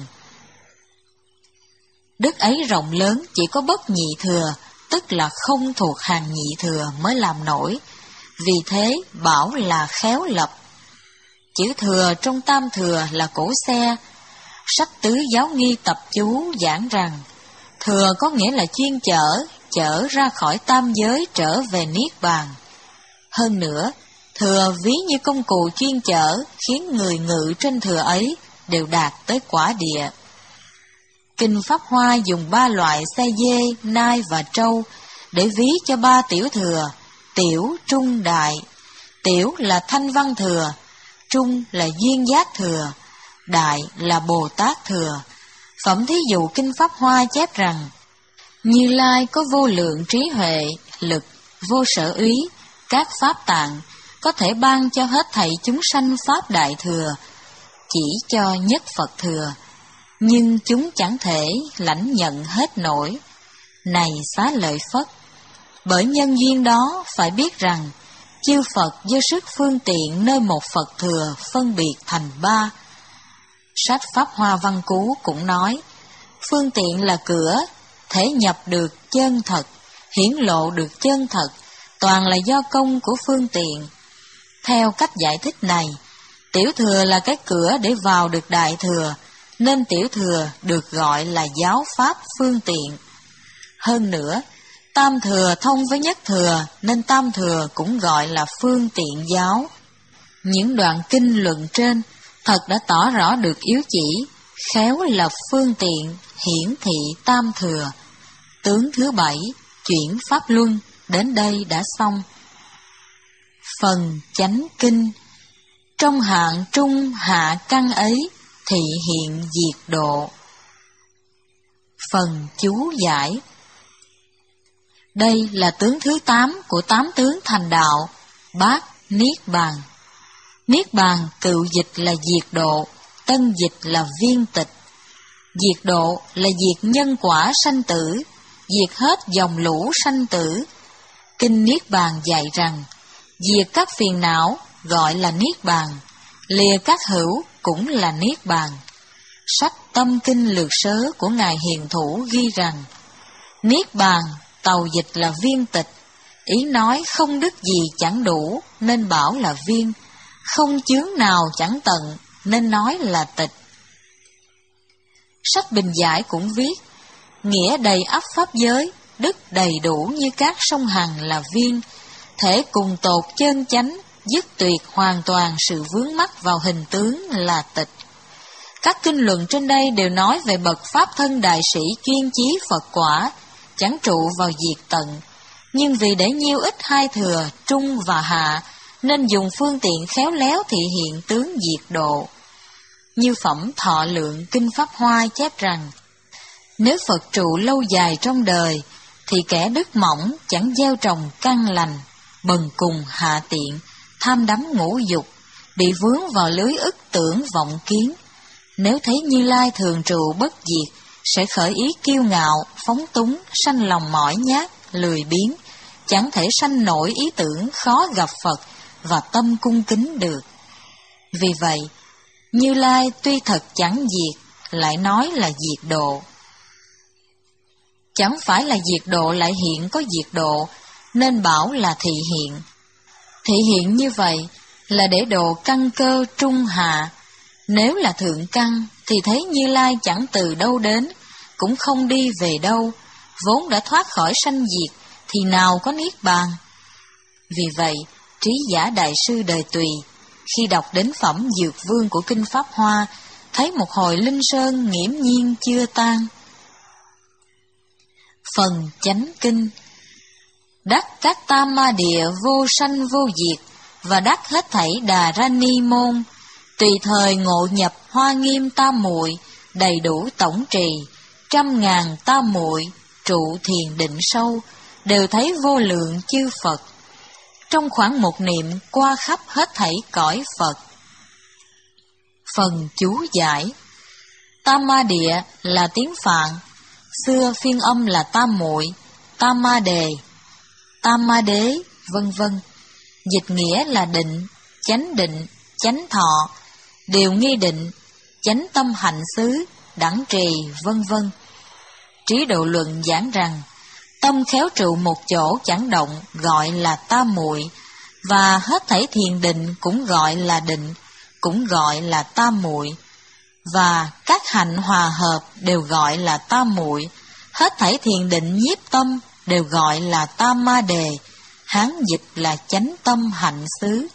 Đất ấy rộng lớn, chỉ có bất nhị thừa, tức là không thuộc hàng nhị thừa mới làm nổi, vì thế bảo là khéo lập. Chữ thừa trong tam thừa là cổ xe. Sách Tứ Giáo Nghi Tập Chú giảng rằng thừa có nghĩa là chuyên chở, chở ra khỏi tam giới trở về niết bàn. Hơn nữa, thừa ví như công cụ chuyên chở, khiến người ngự trên thừa ấy đều đạt tới quả địa. Kinh Pháp Hoa dùng ba loại xe dê, nai và trâu để ví cho ba tiểu thừa, tiểu, trung, đại. Tiểu là thanh văn thừa, trung là duyên giác thừa, đại là Bồ Tát thừa. Phẩm thí dụ Kinh Pháp Hoa chép rằng Như Lai có vô lượng trí huệ, lực, vô sở úy, các pháp tạng, có thể ban cho hết thảy chúng sanh pháp đại thừa, chỉ cho nhất Phật thừa, nhưng chúng chẳng thể lãnh nhận hết nổi. Này Xá Lợi Phất, bởi nhân duyên đó phải biết rằng chư Phật do sức phương tiện nơi một Phật thừa phân biệt thành ba. Sách Pháp Hoa Văn Cú cũng nói, phương tiện là cửa, thể nhập được chân thật, hiển lộ được chân thật, toàn là do công của phương tiện. Theo cách giải thích này, tiểu thừa là cái cửa để vào được đại thừa, nên tiểu thừa được gọi là giáo pháp phương tiện. Hơn nữa, tam thừa thông với nhất thừa, nên tam thừa cũng gọi là phương tiện giáo. Những đoạn kinh luận trên thật đã tỏ rõ được yếu chỉ, khéo là phương tiện, hiển thị tam thừa. Tướng thứ bảy, chuyển pháp luân, đến đây đã xong. Phần chánh kinh, trong hạng trung hạ căn ấy, thị hiện diệt độ. Phần chú giải, đây là tướng thứ tám của tám tướng thành đạo, bát niết bàn. Niết bàn cựu dịch là diệt độ, tân dịch là viên tịch. Diệt độ là diệt nhân quả sanh tử, diệt hết dòng lũ sanh tử. Kinh Niết Bàn dạy rằng, diệt các phiền não gọi là niết bàn, lìa các hữu cũng là niết bàn. Sách Tâm Kinh Lược Sớ của Ngài Hiền Thủ ghi rằng, niết bàn tàu dịch là viên tịch, ý nói không đức gì chẳng đủ nên bảo là viên, không chướng nào chẳng tận nên nói là tịch. Sách Bình Giải cũng viết, nghĩa đầy ắp pháp giới, đức đầy đủ như các sông Hằng là viên, thể cùng tột chân chánh, dứt tuyệt hoàn toàn sự vướng mắc vào hình tướng là tịch. Các kinh luận trên đây đều nói về bậc pháp thân đại sĩ chuyên chí Phật quả, chẳng trụ vào diệt tận, nhưng vì để nhiêu ít hai thừa, trung và hạ, nên dùng phương tiện khéo léo thị hiện tướng diệt độ. Như phẩm Thọ Lượng Kinh Pháp Hoa chép rằng, nếu Phật trụ lâu dài trong đời, thì kẻ đức mỏng chẳng gieo trồng căn lành, bần cùng hạ tiện, tham đắm ngũ dục, bị vướng vào lưới ức tưởng vọng kiến. Nếu thấy Như Lai thường trụ bất diệt, sẽ khởi ý kiêu ngạo, phóng túng, sanh lòng mỏi nhát, lười biếng, chẳng thể sanh nổi ý tưởng khó gặp Phật và tâm cung kính được. Vì vậy, Như Lai tuy thật chẳng diệt, lại nói là diệt độ. Chẳng phải là diệt độ lại hiện có diệt độ, nên bảo là thị hiện. Thị hiện như vậy là để độ căn cơ trung hạ. Nếu là thượng căn thì thấy Như Lai chẳng từ đâu đến, cũng không đi về đâu, vốn đã thoát khỏi sanh diệt thì nào có niết bàn. Vì vậy, Trí Giả Đại Sư đời Tùy, khi đọc đến phẩm Dược Vương của Kinh Pháp Hoa, thấy một hồi linh sơn nghiễm nhiên chưa tan. Phần Chánh Kinh. Đắc các tam ma địa vô sanh vô diệt, và đắc hết thảy Đà Ra Ni môn, tùy thời ngộ nhập Hoa Nghiêm tam muội, đầy đủ tổng trì, trăm ngàn tam muội, trụ thiền định sâu, đều thấy vô lượng chư Phật. Trong khoảng một niệm qua khắp hết thảy cõi Phật. Phần chú giải. Tam ma địa là tiếng Phạn, xưa phiên âm là tam muội, tam ma đề, tam ma đế, vân vân. Dịch nghĩa là định, chánh định, chánh thọ, điều nghi định, chánh tâm hạnh xứ, đẳng trì, vân vân. Trí Độ Luận giảng rằng, tâm khéo trụ một chỗ chẳng động gọi là tam muội, và hết thảy thiền định cũng gọi là định, cũng gọi là tam muội, và các hạnh hòa hợp đều gọi là tam muội, hết thảy thiền định nhiếp tâm đều gọi là tam ma đề, Hán dịch là chánh tâm hạnh xứ.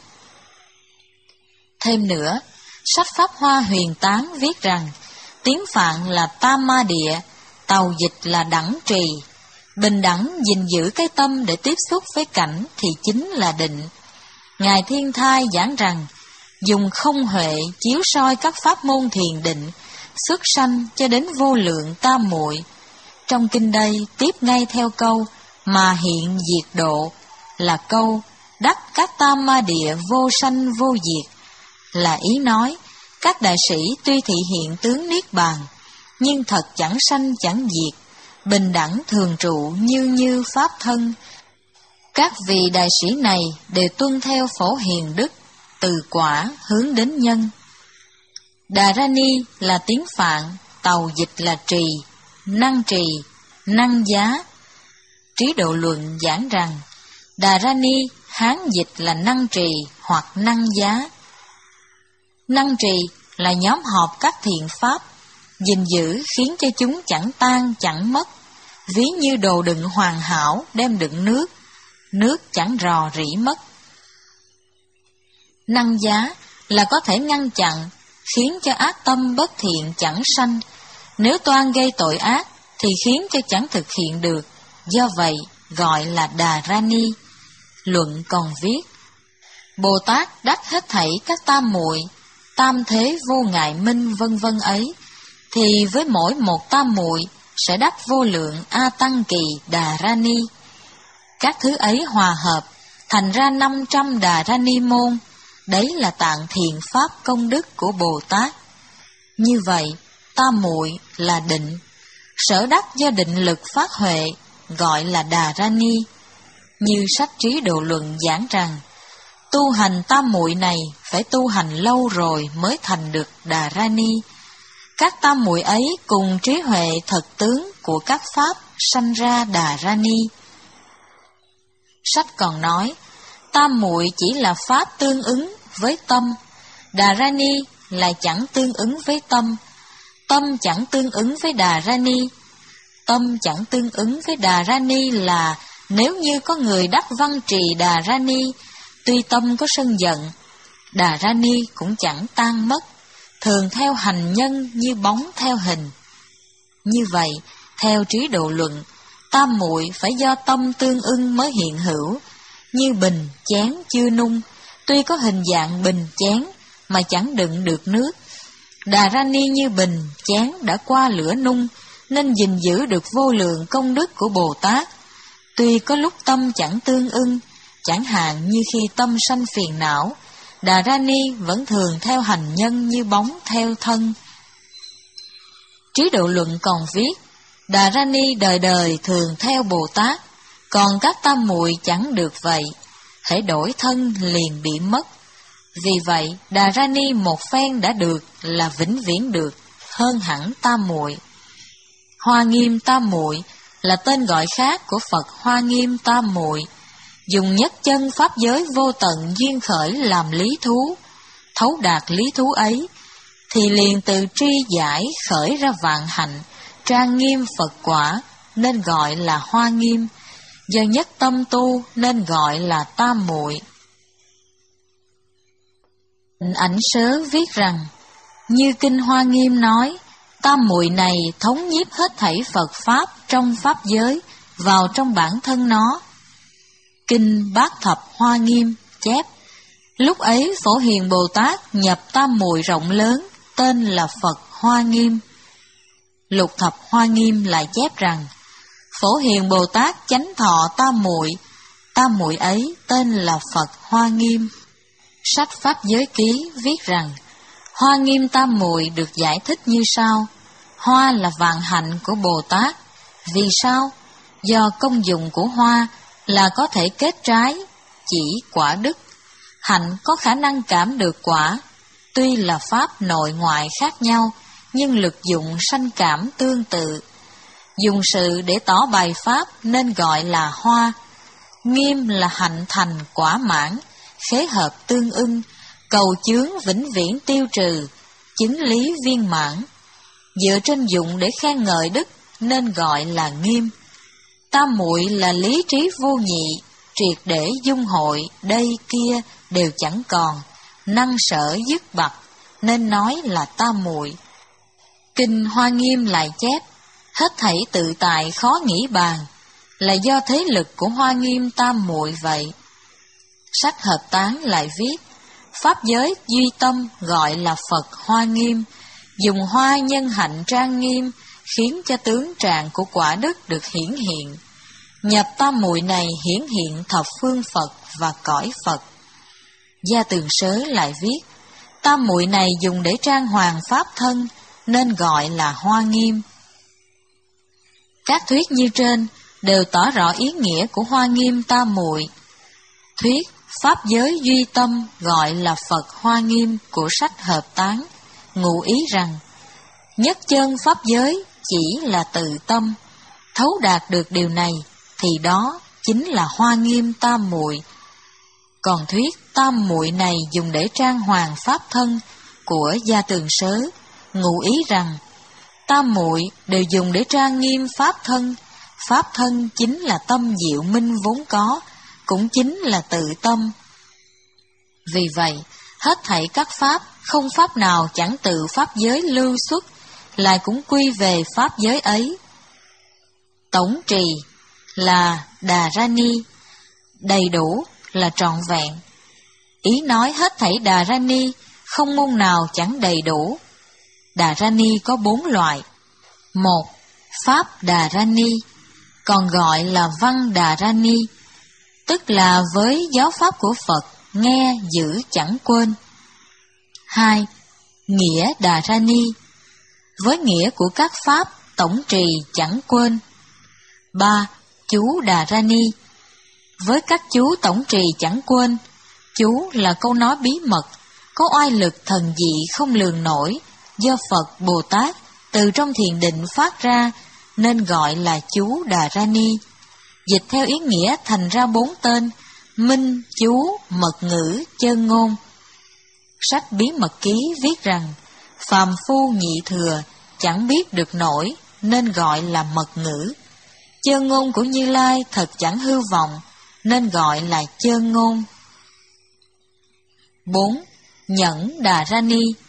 Thêm nữa, sách Pháp Hoa Huyền Tán viết rằng, tiếng Phạn là tam ma địa, tàu dịch là đẳng trì. Bình đẳng gìn giữ cái tâm để tiếp xúc với cảnh thì chính là định. Ngài Thiên Thai giảng rằng, dùng không huệ chiếu soi các pháp môn thiền định, xuất sanh cho đến vô lượng tam muội. Trong kinh đây tiếp ngay theo câu mà hiện diệt độ là câu đắc các tam ma địa vô sanh vô diệt, là ý nói các đại sĩ tuy thị hiện tướng niết bàn, nhưng thật chẳng sanh chẳng diệt, bình đẳng thường trụ như như pháp thân. Các vị đại sĩ này đều tuân theo phổ hiền đức, từ quả hướng đến nhân. Đà Ra Ni là tiếng Phạn, tàu dịch là trì, năng trì, năng giá. Trí Độ Luận giảng rằng, Đà Ra Ni Hán dịch là năng trì hoặc năng giá. Năng trì là nhóm họp các thiện pháp, gìn giữ khiến cho chúng chẳng tan chẳng mất, ví như đồ đựng hoàn hảo đem đựng nước, nước chẳng rò rỉ mất. Năng giá là có thể ngăn chặn, khiến cho ác tâm bất thiện chẳng sanh, nếu toan gây tội ác thì khiến cho chẳng thực hiện được, do vậy gọi là Đà Ra Ni. Luận còn viết, Bồ Tát đắc hết thảy các tam muội, tam thế vô ngại minh vân vân ấy, thì với mỗi một tam muội sẽ đắc vô lượng A Tăng Kỳ Đà Ra Ni. Các thứ ấy hòa hợp thành ra năm trăm Đà Ra Ni môn, đấy là tạng thiện pháp công đức của Bồ Tát. Như vậy, tam muội là định, sở đắc do định lực phát huệ, gọi là Đà Ra Ni. Như sách Trí Độ Luận giảng rằng, tu hành tam muội này phải tu hành lâu rồi mới thành được Đà Ra Ni. Các tam muội ấy cùng trí huệ thật tướng của các pháp sanh ra Đà Ra Ni. Sách còn nói, tam muội chỉ là pháp tương ứng với tâm, Đà Ra Ni là chẳng tương ứng với tâm, tâm chẳng tương ứng với Đà Ra Ni. Tâm chẳng tương ứng với Đà Ra Ni là nếu như có người đắc văn trì Đà Ra Ni, tuy tâm có sân giận, Đà Ra Ni cũng chẳng tan mất, thường theo hành nhân như bóng theo hình. Như vậy, theo trí độ luận, tam muội phải do tâm tương ưng mới hiện hữu, như bình, chén chưa nung, tuy có hình dạng bình chén mà chẳng đựng được nước. Đà Ra Ni như bình, chén đã qua lửa nung, nên gìn giữ được vô lượng công đức của Bồ Tát. Tuy có lúc tâm chẳng tương ưng, chẳng hạn như khi tâm sanh phiền não, Đà Ra Ni vẫn thường theo hành nhân như bóng theo thân. Trí độ luận còn viết, Đà Ra Ni đời đời thường theo Bồ Tát, còn các tam muội chẳng được vậy, hễ đổi thân liền bị mất. Vì vậy, Đà Ra Ni một phen đã được là vĩnh viễn được, hơn hẳn tam muội. Hoa Nghiêm tam muội là tên gọi khác của Phật Hoa Nghiêm tam muội, dùng nhất chân pháp giới vô tận duyên khởi làm lý thú, thấu đạt lý thú ấy, thì liền từ tri giải khởi ra vạn hạnh, trang nghiêm Phật quả, nên gọi là Hoa Nghiêm, do nhất tâm tu nên gọi là tam muội. Ảnh Sớ viết rằng, như Kinh Hoa Nghiêm nói, tam muội này thống nhiếp hết thảy Phật Pháp trong Pháp giới vào trong bản thân nó. Kinh Bát Thập Hoa Nghiêm chép, lúc ấy Phổ Hiền Bồ Tát nhập tam muội rộng lớn, tên là Phật Hoa Nghiêm. Lục Thập Hoa Nghiêm lại chép rằng, Phổ Hiền Bồ Tát chánh thọ tam muội, tam muội ấy tên là Phật Hoa Nghiêm. Sách Pháp Giới Ký viết rằng, Hoa Nghiêm tam muội được giải thích như sau. Hoa là vạn hạnh của Bồ Tát. Vì sao? Do công dụng của hoa là có thể kết trái, chỉ quả đức. Hạnh có khả năng cảm được quả. Tuy là pháp nội ngoại khác nhau, nhưng lực dụng sanh cảm tương tự. Dùng sự để tỏ bày pháp nên gọi là hoa. Nghiêm là hạnh thành quả mãn, khế hợp tương ưng, cầu chướng vĩnh viễn tiêu trừ, chứng lý viên mãn. Dựa trên dụng để khen ngợi đức nên gọi là nghiêm. Tam muội là lý trí vô nhị, triệt để dung hội, đây kia đều chẳng còn, năng sở dứt bặt, nên nói là tam muội. Kinh Hoa Nghiêm lại chép, hết thảy tự tại khó nghĩ bàn, là do thế lực của Hoa Nghiêm tam muội vậy. Sách Hợp Tán lại viết, pháp giới duy tâm gọi là Phật Hoa Nghiêm, dùng hoa nhân hạnh trang nghiêm, khiến cho tướng trạng của quả đức được hiển hiện. Nhập tam muội này hiển hiện thập phương Phật và cõi Phật. Gia Tường Sớ lại viết, tam muội này dùng để trang hoàng pháp thân, nên gọi là Hoa Nghiêm. Các thuyết như trên đều tỏ rõ ý nghĩa của Hoa Nghiêm tam muội. Thuyết pháp giới duy tâm gọi là Phật Hoa Nghiêm của sách Hợp Tán, ngụ ý rằng, nhất chân pháp giới chỉ là tự tâm, thấu đạt được điều này, thì đó chính là Hoa Nghiêm tam muội. Còn thuyết tam muội này dùng để trang hoàng pháp thân của Gia Tường Sớ, ngụ ý rằng, tam muội đều dùng để trang nghiêm pháp thân, pháp thân chính là tâm diệu minh vốn có, cũng chính là tự tâm. Vì vậy, hết thảy các pháp, không pháp nào chẳng từ pháp giới lưu xuất, lại cũng quy về pháp giới ấy. Tổng trì là Đà Ra Ni, đầy đủ là trọn vẹn. Ý nói hết thảy Đà Ra Ni, không môn nào chẳng đầy đủ. Đà Ra Ni có bốn loại. Một, Pháp Đà Ra Ni, còn gọi là Văn Đà Ra Ni, tức là với giáo pháp của Phật, nghe giữ chẳng quên. Hai, Nghĩa Đà Ra Ni, với nghĩa của các pháp tổng trì chẳng quên. Ba, Chú Đà Ra Ni, với các chú tổng trì chẳng quên. Chú là câu nói bí mật, có oai lực thần dị không lường nổi, do Phật Bồ Tát từ trong thiền định phát ra, nên gọi là chú Đà Ra Ni. Dịch theo ý nghĩa thành ra bốn tên: minh, chú, mật ngữ, chân ngôn. Sách Bí Mật Ký viết rằng, phàm phu nhị thừa chẳng biết được nổi, nên gọi là mật ngữ. Chân ngôn của Như Lai thật chẳng hư vọng, nên gọi là chân ngôn. Bốn, Nhẫn Đà Ra Ni,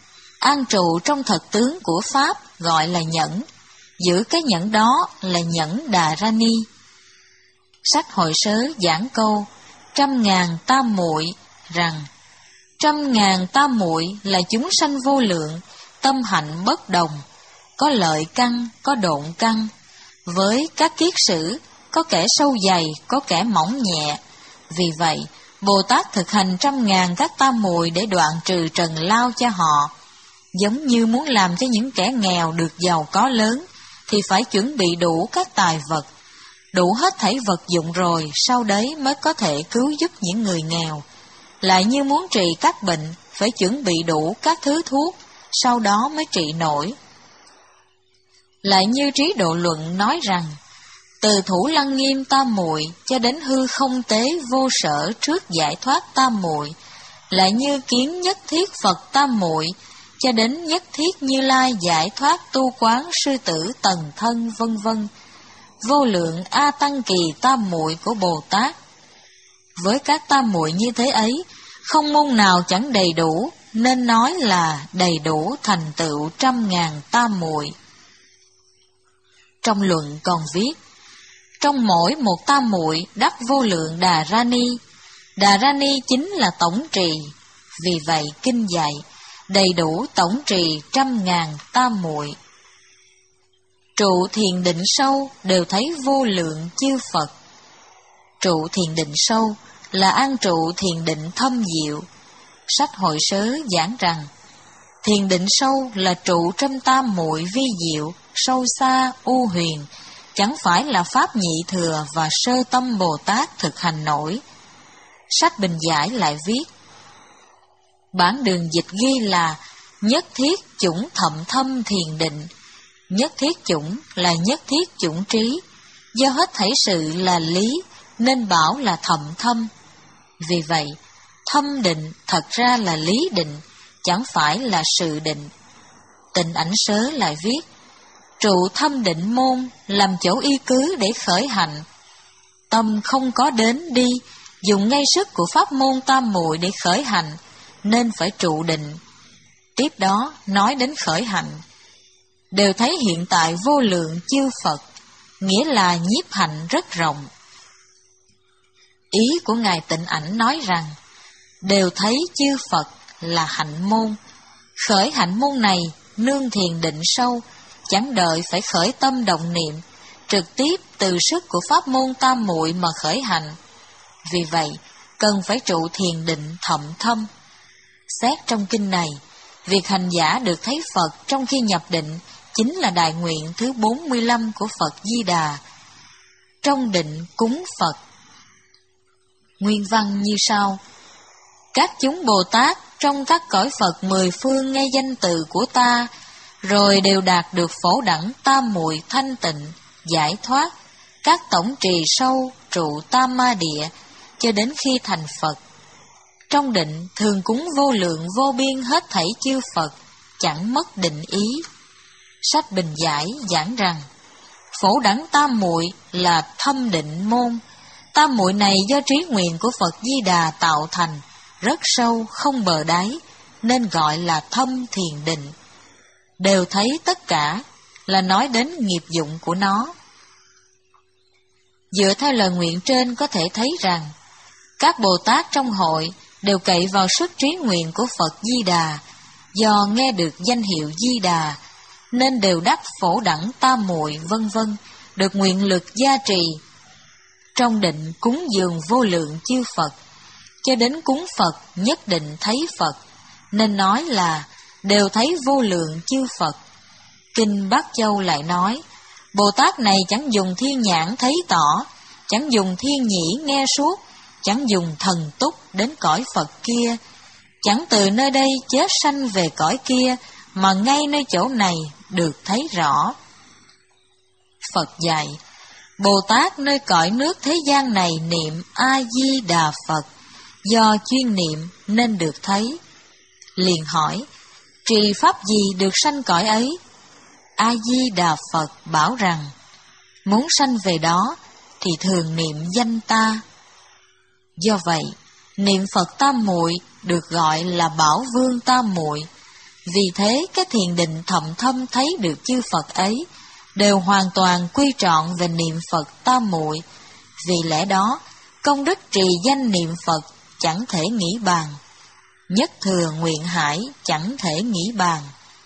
an trụ trong thật tướng của Pháp gọi là nhẫn, giữ cái nhẫn đó là nhẫn Đà Ra Ni. Sách Hội Sớ giảng câu trăm ngàn tam muội rằng trăm ngàn tam muội là chúng sanh vô lượng, tâm hạnh bất đồng, có lợi căn, có độn căn. Với các kiết sử, có kẻ sâu dày, có kẻ mỏng nhẹ. Vì vậy, Bồ Tát thực hành trăm ngàn các tam muội để đoạn trừ trần lao cho họ. Giống như muốn làm cho những kẻ nghèo được giàu có lớn, thì phải chuẩn bị đủ các tài vật. Đủ hết thảy vật dụng rồi, sau đấy mới có thể cứu giúp những người nghèo. Lại như muốn trị các bệnh, phải chuẩn bị đủ các thứ thuốc, sau đó mới trị nổi. Lại như Trí Độ Luận nói rằng, từ thủ lăng nghiêm tam muội cho đến hư không tế vô sở trước giải thoát tam muội, lại như kiến nhất thiết Phật tam muội cho đến nhất thiết Như Lai giải thoát tu quán sư tử tần thân, vân vân. Vô lượng A Tăng Kỳ tam muội của Bồ Tát. Với các tam muội như thế ấy, không môn nào chẳng đầy đủ, nên nói là đầy đủ thành tựu trăm ngàn tam muội. Trong luận còn viết, trong mỗi một tam muội đắc vô lượng Đà Ra Ni. Đà Ra Ni chính là tổng trì, vì vậy kinh dạy đầy đủ tổng trì trăm ngàn tam muội. Trụ thiền định sâu đều thấy vô lượng chư Phật. Trụ thiền định sâu là an trụ thiền định thâm diệu. Sách Hội Sớ giảng rằng, thiền định sâu là trụ trong tam muội vi diệu, sâu xa, u huyền, chẳng phải là pháp nhị thừa và sơ tâm Bồ Tát thực hành nổi. Sách Bình Giải lại viết, bản đường dịch ghi là nhất thiết chủng thậm thâm thiền định. Nhất thiết chủng là nhất thiết chủng trí, do hết thảy sự là lý, nên bảo là thậm thâm. Vì vậy, thâm định thật ra là lý định, chẳng phải là sự định. Tịnh Ảnh Sớ lại viết, trụ thâm định môn làm chỗ y cứ để khởi hạnh. Tâm không có đến đi, dùng ngay sức của pháp môn tam muội để khởi hạnh, nên phải trụ định. Tiếp đó nói đến khởi hạnh, đều thấy hiện tại vô lượng chư Phật, nghĩa là nhiếp hạnh rất rộng. Ý của Ngài Tịnh Ảnh nói rằng, đều thấy chư Phật là hạnh môn. Khởi hạnh môn này nương thiền định sâu, chẳng đợi phải khởi tâm động niệm, trực tiếp từ sức của pháp môn tam muội mà khởi hạnh. Vì vậy, cần phải trụ thiền định thậm thâm. Xét trong kinh này, việc hành giả được thấy Phật trong khi nhập định chính là đại nguyện thứ bốn mươi lăm của Phật Di Đà. Trong định cúng Phật. Nguyên văn như sau: các chúng Bồ Tát trong các cõi Phật mười phương nghe danh từ của ta, rồi đều đạt được phổ đẳng tam muội thanh tịnh, giải thoát, các tổng trì sâu, trụ tam ma địa, cho đến khi thành Phật. Trong định thường cúng vô lượng vô biên hết thảy chư Phật, chẳng mất định ý. Sách Bình Giải giảng rằng, phổ đẳng tam muội là thâm định môn. Tam muội này do trí nguyện của Phật Di Đà tạo thành, rất sâu không bờ đáy, nên gọi là thâm thiền định. Đều thấy tất cả là nói đến nghiệp dụng của nó. Dựa theo lời nguyện trên có thể thấy rằng, các Bồ Tát trong hội đều cậy vào sức trí nguyện của Phật Di Đà, do nghe được danh hiệu Di Đà, nên đều đắc phổ đẳng tam muội vân vân, được nguyện lực gia trì. Trong định cúng dường vô lượng chư Phật, cho đến cúng Phật nhất định thấy Phật, nên nói là đều thấy vô lượng chư Phật. Kinh Bát Châu lại nói, Bồ Tát này chẳng dùng thiên nhãn thấy tỏ, chẳng dùng thiên nhĩ nghe suốt, chẳng dùng thần túc đến cõi Phật kia, chẳng từ nơi đây chết sanh về cõi kia, mà ngay nơi chỗ này được thấy rõ. Phật dạy, Bồ Tát nơi cõi nước thế gian này niệm A-di-đà Phật, do chuyên niệm nên được thấy. Liền hỏi, trì pháp gì được sanh cõi ấy? A-di-đà Phật bảo rằng, muốn sanh về đó thì thường niệm danh ta. Do vậy, niệm Phật tam muội được gọi là bảo vương tam muội, Vì thế cái thiền định thậm thâm thấy được chư Phật ấy đều hoàn toàn quy trọn về niệm Phật tam muội. Vì lẽ đó, công đức trì danh niệm Phật chẳng thể nghĩ bàn, nhất thừa nguyện hải chẳng thể nghĩ bàn.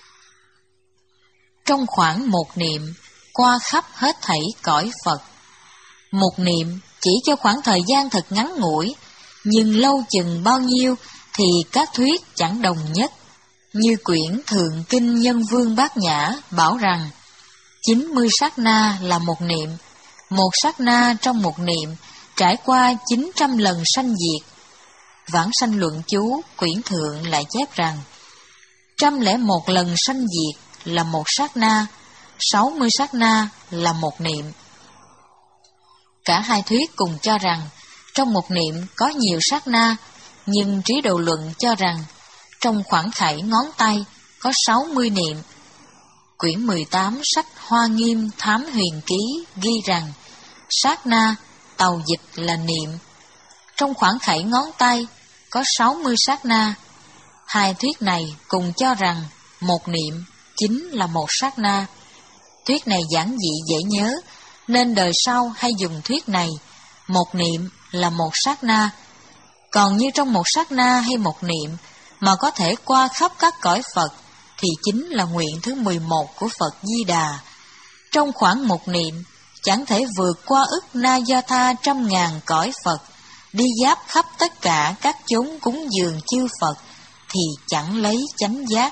Trong khoảng một niệm, qua khắp hết thảy cõi Phật. Một niệm chỉ cho khoảng thời gian thật ngắn ngủi, nhưng lâu chừng bao nhiêu thì các thuyết chẳng đồng nhất. Như quyển Thượng Kinh Nhân Vương Bát Nhã bảo rằng, chín mươi sát na là một niệm, một sát na trong một niệm trải qua chín trăm lần sanh diệt. Vãng Sanh Luận Chú quyển Thượng lại chép rằng, trăm lẻ một lần sanh diệt là một sát na, sáu mươi sát na là một niệm. Cả hai thuyết cùng cho rằng, trong một niệm có nhiều sát na, nhưng Trí Độ Luận cho rằng, trong khoảng khải ngón tay có sáu mươi niệm. Quyển mười tám sách Hoa Nghiêm Thám Huyền Ký ghi rằng, sát na, tàu dịch là niệm. Trong khoảng khải ngón tay có sáu mươi sát na. Hai thuyết này cùng cho rằng, một niệm chính là một sát na. Thuyết này giản dị dễ nhớ, nên đời sau hay dùng thuyết này, một niệm là một sát na. Còn như trong một sát na hay một niệm mà có thể qua khắp các cõi Phật, thì chính là nguyện thứ mười một của Phật Di Đà. Trong khoảng một niệm, chẳng thể vượt qua ức na do tha trăm ngàn cõi Phật, đi giáp khắp tất cả các chốn cúng dường chư Phật, thì chẳng lấy chánh giác.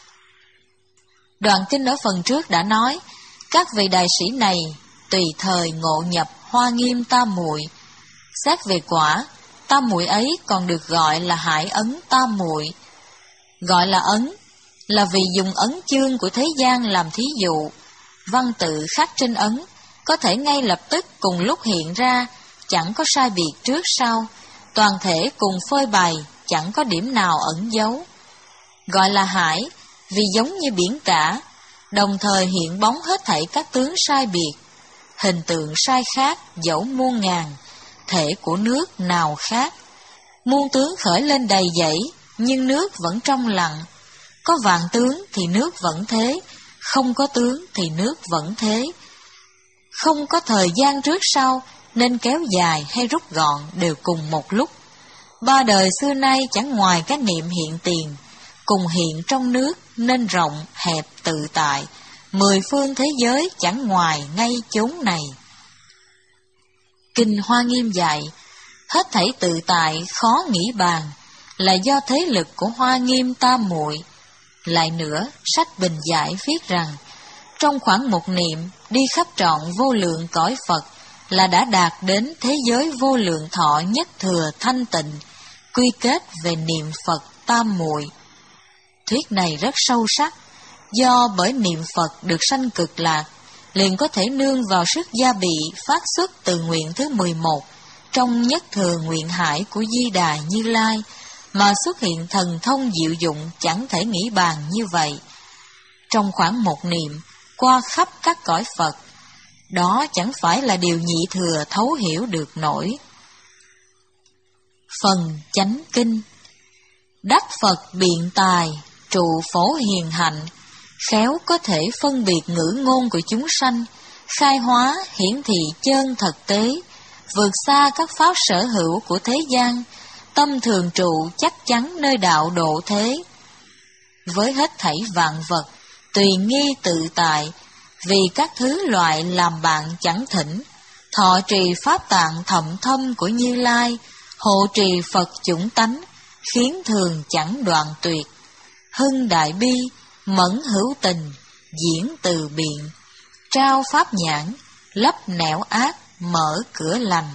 Đoạn kinh ở phần trước đã nói, các vị đại sĩ này tùy thời ngộ nhập Hoa Nghiêm tam muội. Xét về quả, tam muội ấy còn được gọi là hải ấn tam muội. Gọi là ấn là vì dùng ấn chương của thế gian làm thí dụ, văn tự khắc trên ấn có thể ngay lập tức cùng lúc hiện ra, chẳng có sai biệt trước sau, toàn thể cùng phơi bày, chẳng có điểm nào ẩn giấu. Gọi là hải vì giống như biển cả, đồng thời hiện bóng hết thảy các tướng sai biệt, hình tượng sai khác dẫu muôn ngàn, thể của nước nào khác. Muôn tướng khởi lên đầy dẫy, nhưng nước vẫn trong lặng. Có vạn tướng thì nước vẫn thế, không có tướng thì nước vẫn thế. Không có thời gian trước sau, nên kéo dài hay rút gọn đều cùng một lúc. Ba đời xưa nay chẳng ngoài cái niệm hiện tiền, cùng hiện trong nước nên rộng hẹp tự tại. Mười phương thế giới chẳng ngoài ngay chốn này. Kinh Hoa Nghiêm dạy, hết thảy tự tại khó nghĩ bàn, là do thế lực của Hoa Nghiêm tam muội. Lại nữa, sách Bình Giải viết rằng, trong khoảng một niệm đi khắp trọn vô lượng cõi Phật là đã đạt đến thế giới vô lượng thọ nhất thừa thanh tịnh, quy kết về niệm Phật tam muội. Thuyết này rất sâu sắc, do bởi niệm Phật được sanh cực lạc, liền có thể nương vào sức gia bị phát xuất từ nguyện thứ mười một trong nhất thừa nguyện hải của Di Đà Như Lai, mà xuất hiện thần thông diệu dụng chẳng thể nghĩ bàn như vậy. Trong khoảng một niệm, qua khắp các cõi Phật, đó chẳng phải là điều nhị thừa thấu hiểu được nổi. Phần Chánh Kinh. Đắc Phật biện tài, trụ phổ hiền hạnh, khéo có thể phân biệt ngữ ngôn của chúng sanh, khai hóa hiển thị chân thực tế, vượt xa các pháp sở hữu của thế gian, tâm thường trụ chắc chắn nơi đạo độ thế. Với hết thảy vạn vật, tùy nghi tự tại, vì các thứ loại làm bạn chẳng thỉnh, thọ trì pháp tạng thậm thâm của Như Lai, hộ trì Phật chủng tánh, khiến thường chẳng đoạn tuyệt. Hưng đại bi, mẫn hữu tình, diễn từ biện, trao pháp nhãn, lấp nẻo ác, mở cửa lành.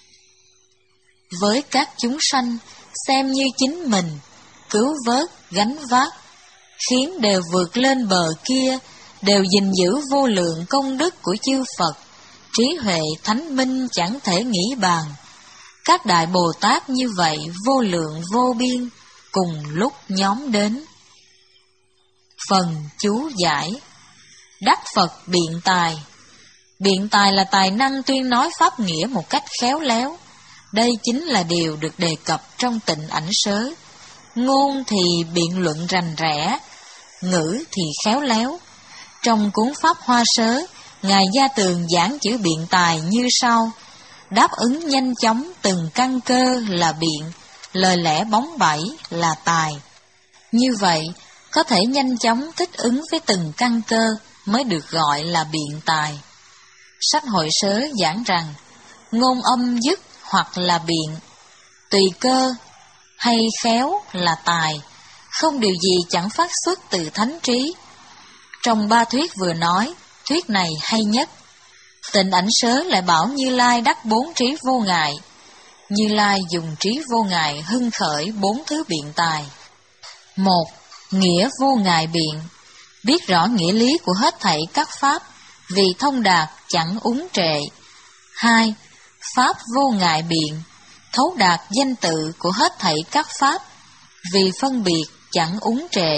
Với các chúng sanh, xem như chính mình, cứu vớt, gánh vác, khiến đều vượt lên bờ kia, đều gìn giữ vô lượng công đức của chư Phật, trí huệ thánh minh chẳng thể nghĩ bàn. Các đại Bồ Tát như vậy vô lượng vô biên, cùng lúc nhóm đến. Phần chú giải. Đắc Phật biện tài. Biện tài là tài năng tuyên nói pháp nghĩa một cách khéo léo. Đây chính là điều được đề cập trong Tịnh Ảnh Sớ. Ngôn thì biện luận rành rẽ, ngữ thì khéo léo. Trong cuốn Pháp Hoa Sớ, Ngài Gia Tường giảng chữ biện tài như sau: đáp ứng nhanh chóng từng căn cơ là biện, lời lẽ bóng bẩy là tài. Như vậy, có thể nhanh chóng thích ứng với từng căn cơ mới được gọi là biện tài. Sách Hội Sớ giảng rằng, ngôn âm dứt hoặc là biện, tùy cơ hay khéo là tài, không điều gì chẳng phát xuất từ thánh trí. Trong ba thuyết vừa nói, thuyết này hay nhất. Tịnh Ảnh Sớ lại bảo Như Lai đắc bốn trí vô ngại. Như Lai dùng trí vô ngại hưng khởi bốn thứ biện tài. Một, nghĩa vô ngại biện, biết rõ nghĩa lý của hết thảy các pháp, vì thông đạt chẳng úng trệ. Hai, pháp vô ngại biện, thấu đạt danh tự của hết thảy các pháp, vì phân biệt chẳng úng trệ.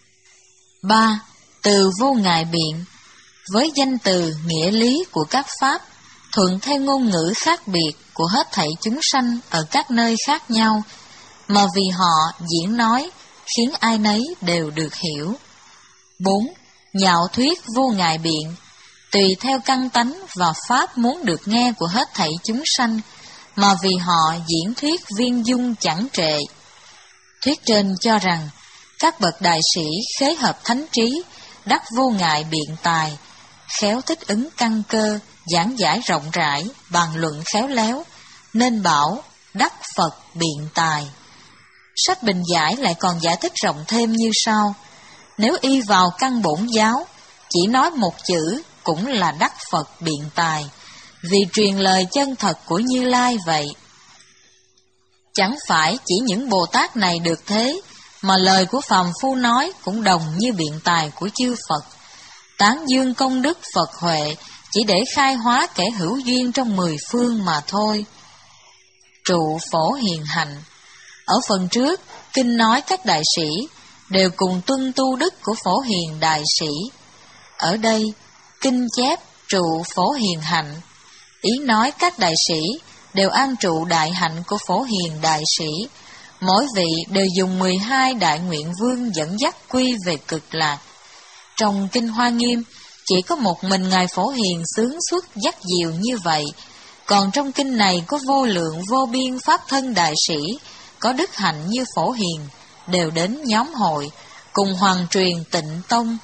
Ba, từ vô ngại biện, với danh từ nghĩa lý của các pháp, thuận theo ngôn ngữ khác biệt của hết thảy chúng sanh ở các nơi khác nhau, mà vì họ diễn nói khiến ai nấy đều được hiểu. Bốn, nhạo thuyết vô ngại biện, tùy theo căn tánh và pháp muốn được nghe của hết thảy chúng sanh, mà vì họ diễn thuyết viên dung chẳng trệ. Thuyết trên cho rằng, các bậc đại sĩ khế hợp thánh trí, đắc vô ngại biện tài, khéo thích ứng căn cơ, giảng giải rộng rãi, bàn luận khéo léo, nên bảo đắc Phật biện tài. Sách Bình Giải lại còn giải thích rộng thêm như sau: nếu y vào căn bổn giáo, chỉ nói một chữ cũng là đắc Phật biện tài, vì truyền lời chân thật của Như Lai vậy. Chẳng phải chỉ những Bồ Tát này được thế, mà lời của phàm phu nói cũng đồng như biện tài của chư Phật. Tán dương công đức Phật huệ chỉ để khai hóa kẻ hữu duyên trong mười phương mà thôi. Trụ Phổ Hiền Hạnh. Ở phần trước, kinh nói các đại sĩ đều cùng tuân tu đức của Phổ Hiền đại sĩ. Ở đây, kinh chép trụ Phổ Hiền Hạnh, ý nói các đại sĩ đều an trụ đại hạnh của Phổ Hiền đại sĩ, mỗi vị đều dùng mười hai đại nguyện vương dẫn dắt quy về cực lạc. Trong kinh Hoa Nghiêm, chỉ có một mình Ngài Phổ Hiền xướng xuất dắt diều như vậy, còn trong kinh này có vô lượng vô biên pháp thân đại sĩ, có đức hạnh như Phổ Hiền, đều đến nhóm hội, cùng hoàng truyền Tịnh Tông.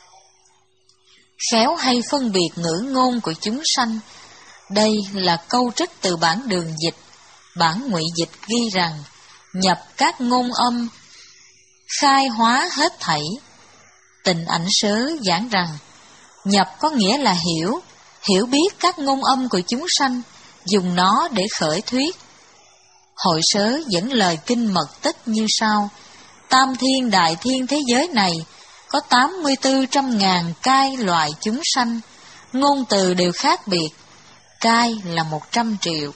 Khéo hay phân biệt ngữ ngôn của chúng sanh. Đây là câu trích từ bản Đường Dịch. Bản Ngụy Dịch ghi rằng, nhập các ngôn âm, khai hóa hết thảy. Tịnh Ảnh Sớ giảng rằng, nhập có nghĩa là hiểu, hiểu biết các ngôn âm của chúng sanh, dùng nó để khởi thuyết. Hội Sớ dẫn lời kinh mật tích như sau: tam thiên đại thiên thế giới này có tám mươi tư trăm ngàn cai loại chúng sanh, ngôn từ đều khác biệt, cai là một trăm triệu.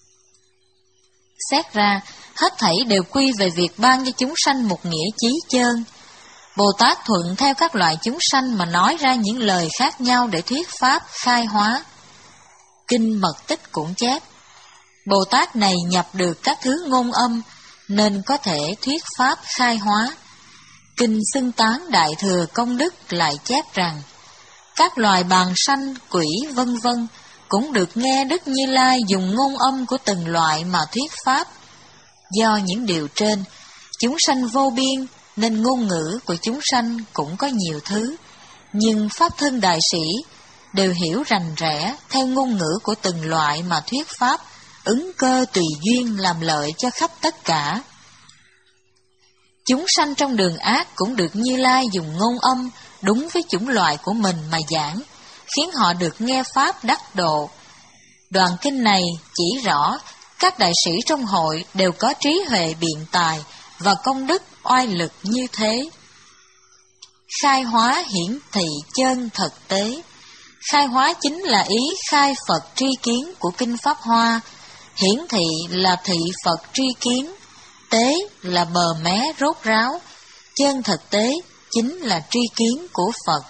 Xét ra, hết thảy đều quy về việc ban cho chúng sanh một nghĩa chí chơn. Bồ Tát thuận theo các loại chúng sanh mà nói ra những lời khác nhau để thuyết pháp khai hóa. Kinh Mật Tích cũng chép, Bồ Tát này nhập được các thứ ngôn âm, nên có thể thuyết pháp khai hóa. Kinh Xưng Tán Đại Thừa Công Đức lại chép rằng, các loài bàng sanh, quỷ vân vân cũng được nghe Đức Như Lai dùng ngôn âm của từng loại mà thuyết pháp. Do những điều trên, chúng sanh vô biên, nên ngôn ngữ của chúng sanh cũng có nhiều thứ, nhưng pháp thân đại sĩ đều hiểu rành rẽ theo ngôn ngữ của từng loại mà thuyết pháp, ứng cơ tùy duyên làm lợi cho khắp tất cả. Chúng sanh trong đường ác cũng được Như Lai dùng ngôn âm đúng với chủng loại của mình mà giảng, khiến họ được nghe pháp đắc độ. Đoạn kinh này chỉ rõ các đại sĩ trong hội đều có trí huệ biện tài và công đức oai lực như thế. Khai hóa hiển thị chân thực tế. Khai hóa chính là ý khai Phật tri kiến của Kinh Pháp Hoa, hiển thị là thị Phật tri kiến, tế là bờ mé rốt ráo, chân thực tế chính là tri kiến của Phật.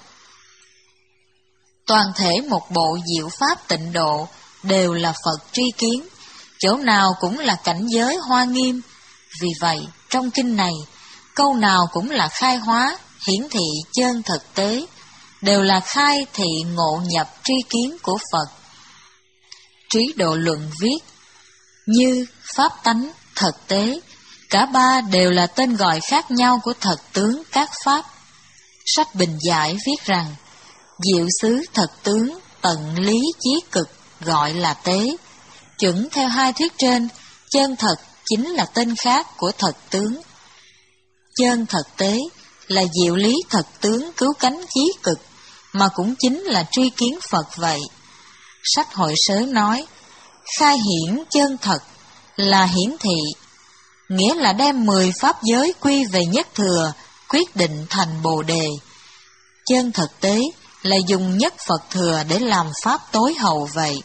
Toàn thể một bộ diệu pháp tịnh độ đều là Phật tri kiến, chỗ nào cũng là cảnh giới hoa nghiêm. Vì vậy, trong kinh này, câu nào cũng là khai hóa, hiển thị chân thực tế, đều là khai thị ngộ nhập tri kiến của Phật. Trí Độ Luận viết, như pháp tánh, thực tế, cả ba đều là tên gọi khác nhau của thật tướng các pháp. Sách Bình Giải viết rằng, diệu xứ thật tướng, tận lý chí cực, gọi là tế. Chuẩn theo hai thuyết trên, chân thật chính là tên khác của thật tướng. Chân thật tế là diệu lý thật tướng cứu cánh chí cực, mà cũng chính là tri kiến Phật vậy. Sách Hội Sớ nói, khai hiển chân thật là hiển thị, nghĩa là đem mười pháp giới quy về nhất thừa, quyết định thành Bồ Đề. Chân thực tế là dùng nhất Phật thừa để làm pháp tối hậu vậy.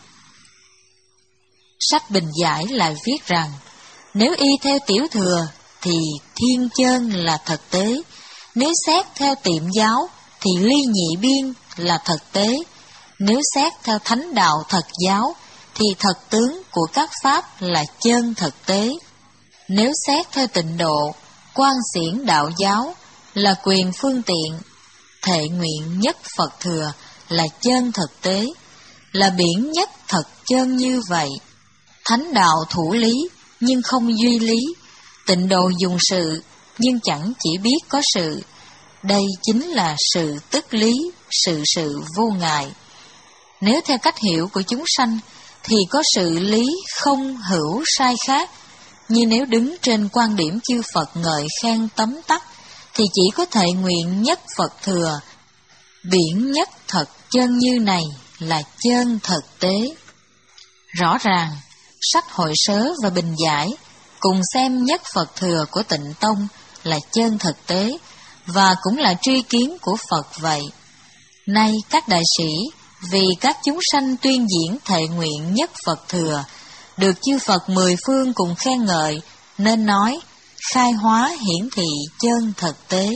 Sách Bình Giải lại viết rằng, nếu y theo tiểu thừa thì thiên chân là thực tế, nếu xét theo tiệm giáo thì ly nhị biên là thực tế, nếu xét theo thánh đạo thật giáo thì thật tướng của các pháp là chân thực tế, nếu xét theo tịnh độ, quan xiển đạo giáo là quyền phương tiện, thệ nguyện nhất Phật thừa là chân thực tế, là biển nhất thật chân như vậy. Thánh đạo thủ lý nhưng không duy lý, tịnh độ dùng sự nhưng chẳng chỉ biết có sự. Đây chính là sự tức lý, sự sự vô ngại. Nếu theo cách hiểu của chúng sanh thì có sự lý không hữu sai khác, như nếu đứng trên quan điểm chư Phật ngợi khen tấm tắc thì chỉ có thệ nguyện nhất Phật thừa, biển nhất thật chân như này là chân thực tế. Rõ ràng, sách Hội Sớ và Bình Giải cùng xem nhất Phật thừa của Tịnh Tông là chân thực tế, và cũng là tri kiến của Phật vậy. Nay các đại sĩ vì các chúng sanh tuyên diễn thệ nguyện nhất Phật thừa, được chư Phật mười phương cùng khen ngợi, nên nói khai hóa hiển thị chân thực tế.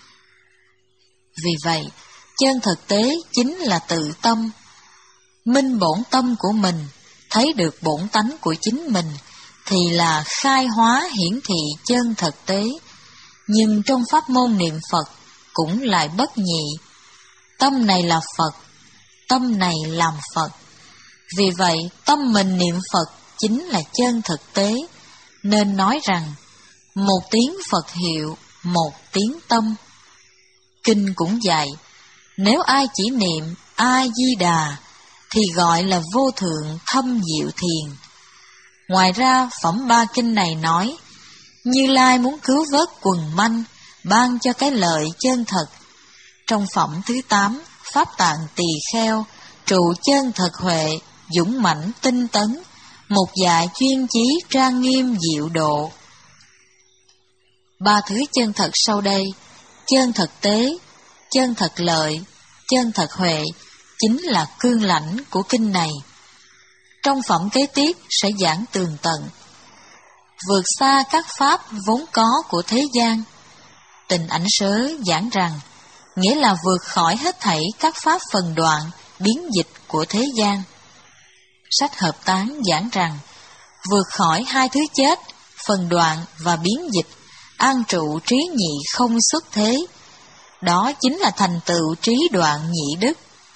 Vì vậy, chân thực tế chính là tự tâm, minh bổn tâm của mình, thấy được bổn tánh của chính mình, thì là khai hóa hiển thị chân thực tế. Nhưng trong pháp môn niệm Phật cũng lại bất nhị. Tâm này là Phật, tâm này làm Phật. Vì vậy, tâm mình niệm Phật chính là chân thực tế, nên nói rằng một tiếng Phật hiệu, một tiếng tâm. Kinh cũng dạy, nếu ai chỉ niệm A Di Đà thì gọi là vô thượng thâm diệu thiền. Ngoài ra, phẩm ba kinh này nói, Như Lai muốn cứu vớt quần manh, ban cho cái lợi chân thật. Trong phẩm thứ tám, Pháp Tạng Tỳ Kheo, trụ chân thật huệ, dũng mãnh tinh tấn, một dạ chuyên chí trang nghiêm diệu độ. Ba thứ chân thật sau đây, chân thật tế, chân thật lợi, chân thật huệ, chính là cương lãnh của kinh này. Trong phẩm kế tiếp sẽ giảng tường tận. Vượt xa các pháp vốn có của thế gian. Tình Ảnh Sớ giảng rằng, nghĩa là vượt khỏi hết thảy các pháp phần đoạn, biến dịch của thế gian. Sách Hợp Tán giảng rằng, vượt khỏi hai thứ chết, phần đoạn và biến dịch, an trụ trí nhị không xuất thế. Đó chính là thành tựu trí đoạn nhị đức.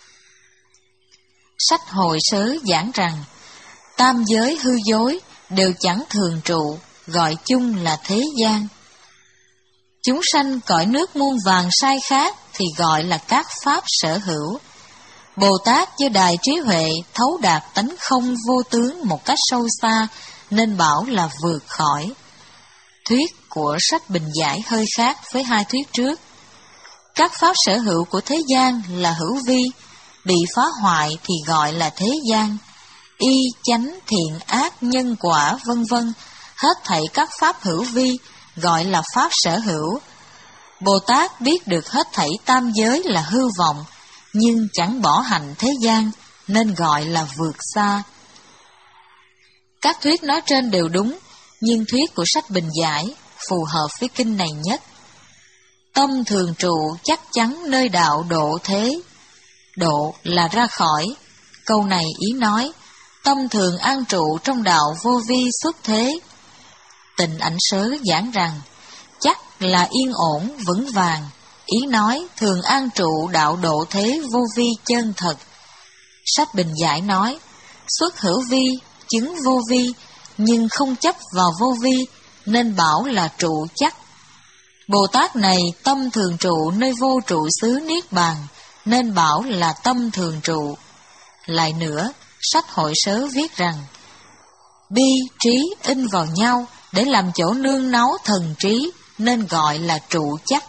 Sách Hội Sớ giảng rằng, tam giới hư dối đều chẳng thường trụ, gọi chung là thế gian. Chúng sanh cõi nước muôn vàng sai khác thì gọi là các pháp sở hữu. Bồ Tát do đài trí huệ thấu đạt tánh không vô tướng một cách sâu xa, nên bảo là vượt khỏi. Thuyết của sách Bình Giải hơi khác với hai thuyết trước. Các pháp sở hữu của thế gian là hữu vi, bị phá hoại thì gọi là thế gian. Y, chánh, thiện, ác, nhân quả, vân vân, hết thảy các pháp hữu vi gọi là pháp sở hữu. Bồ Tát biết được hết thảy tam giới là hư vọng, nhưng chẳng bỏ hành thế gian, nên gọi là vượt xa. Các thuyết nói trên đều đúng, nhưng thuyết của sách Bình Giải phù hợp với kinh này nhất. Tâm thường trụ chắc chắn nơi đạo độ thế. Độ là ra khỏi. Câu này ý nói, tâm thường an trụ trong đạo vô vi xuất thế. Tình Ảnh Sớ giảng rằng, chắc là yên ổn vững vàng, ý nói thường an trụ đạo độ thế vô vi chân thật. Sách Bình Giải nói, xuất hữu vi, chứng vô vi, nhưng không chấp vào vô vi, nên bảo là trụ chắc. Bồ Tát này tâm thường trụ nơi vô trụ xứ Niết Bàn, nên bảo là tâm thường trụ. Lại nữa, sách Hội Sớ viết rằng, bi, trí in vào nhau để làm chỗ nương náu thần trí, nên gọi là trụ chắc.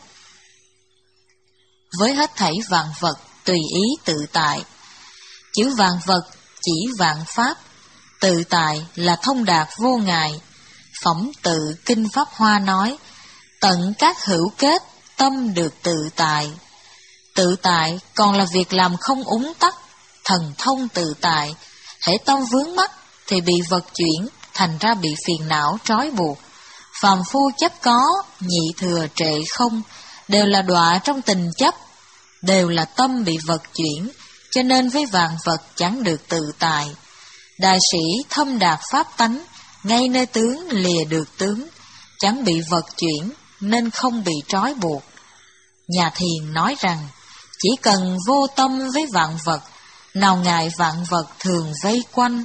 Với hết thảy vạn vật, tùy ý tự tại. Chữ vạn vật chỉ vạn pháp, tự tại là thông đạt vô ngại. Phẩm Tự Kinh Pháp Hoa nói, tận các hữu kết, tâm được tự tại. Tự tại còn là việc làm không úng tắc, thần thông tự tại. Hễ tâm vướng mắc thì bị vật chuyển, thành ra bị phiền não trói buộc. Phàm phu chấp có, nhị thừa trệ không, đều là đọa trong tình chấp, đều là tâm bị vật chuyển, cho nên với vạn vật chẳng được tự tại. Đại sĩ thâm đạt pháp tánh, ngay nơi tướng lìa được tướng, chẳng bị vật chuyển, nên không bị trói buộc. Nhà thiền nói rằng, chỉ cần vô tâm với vạn vật, nào ngại vạn vật thường vây quanh.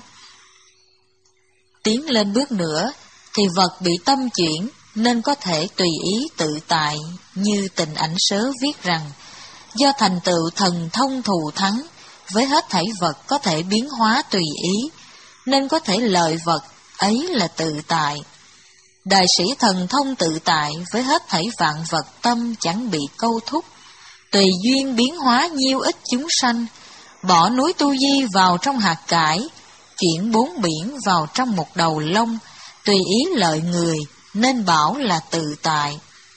Tiến lên bước nữa, thì vật bị tâm chuyển, nên có thể tùy ý tự tại, như Tịnh Ảnh Sớ viết rằng, do thành tựu thần thông thù thắng, với hết thảy vật có thể biến hóa tùy ý, nên có thể lợi vật, ấy là tự tại. Đại sĩ thần thông tự tại, với hết thảy vạn vật tâm chẳng bị câu thúc, tùy duyên biến hóa nhiêu ít chúng sanh, bỏ núi tu di vào trong hạt cải, chuyển bốn biển vào trong một đầu lông, tùy ý lợi người, nên bảo là tự tại.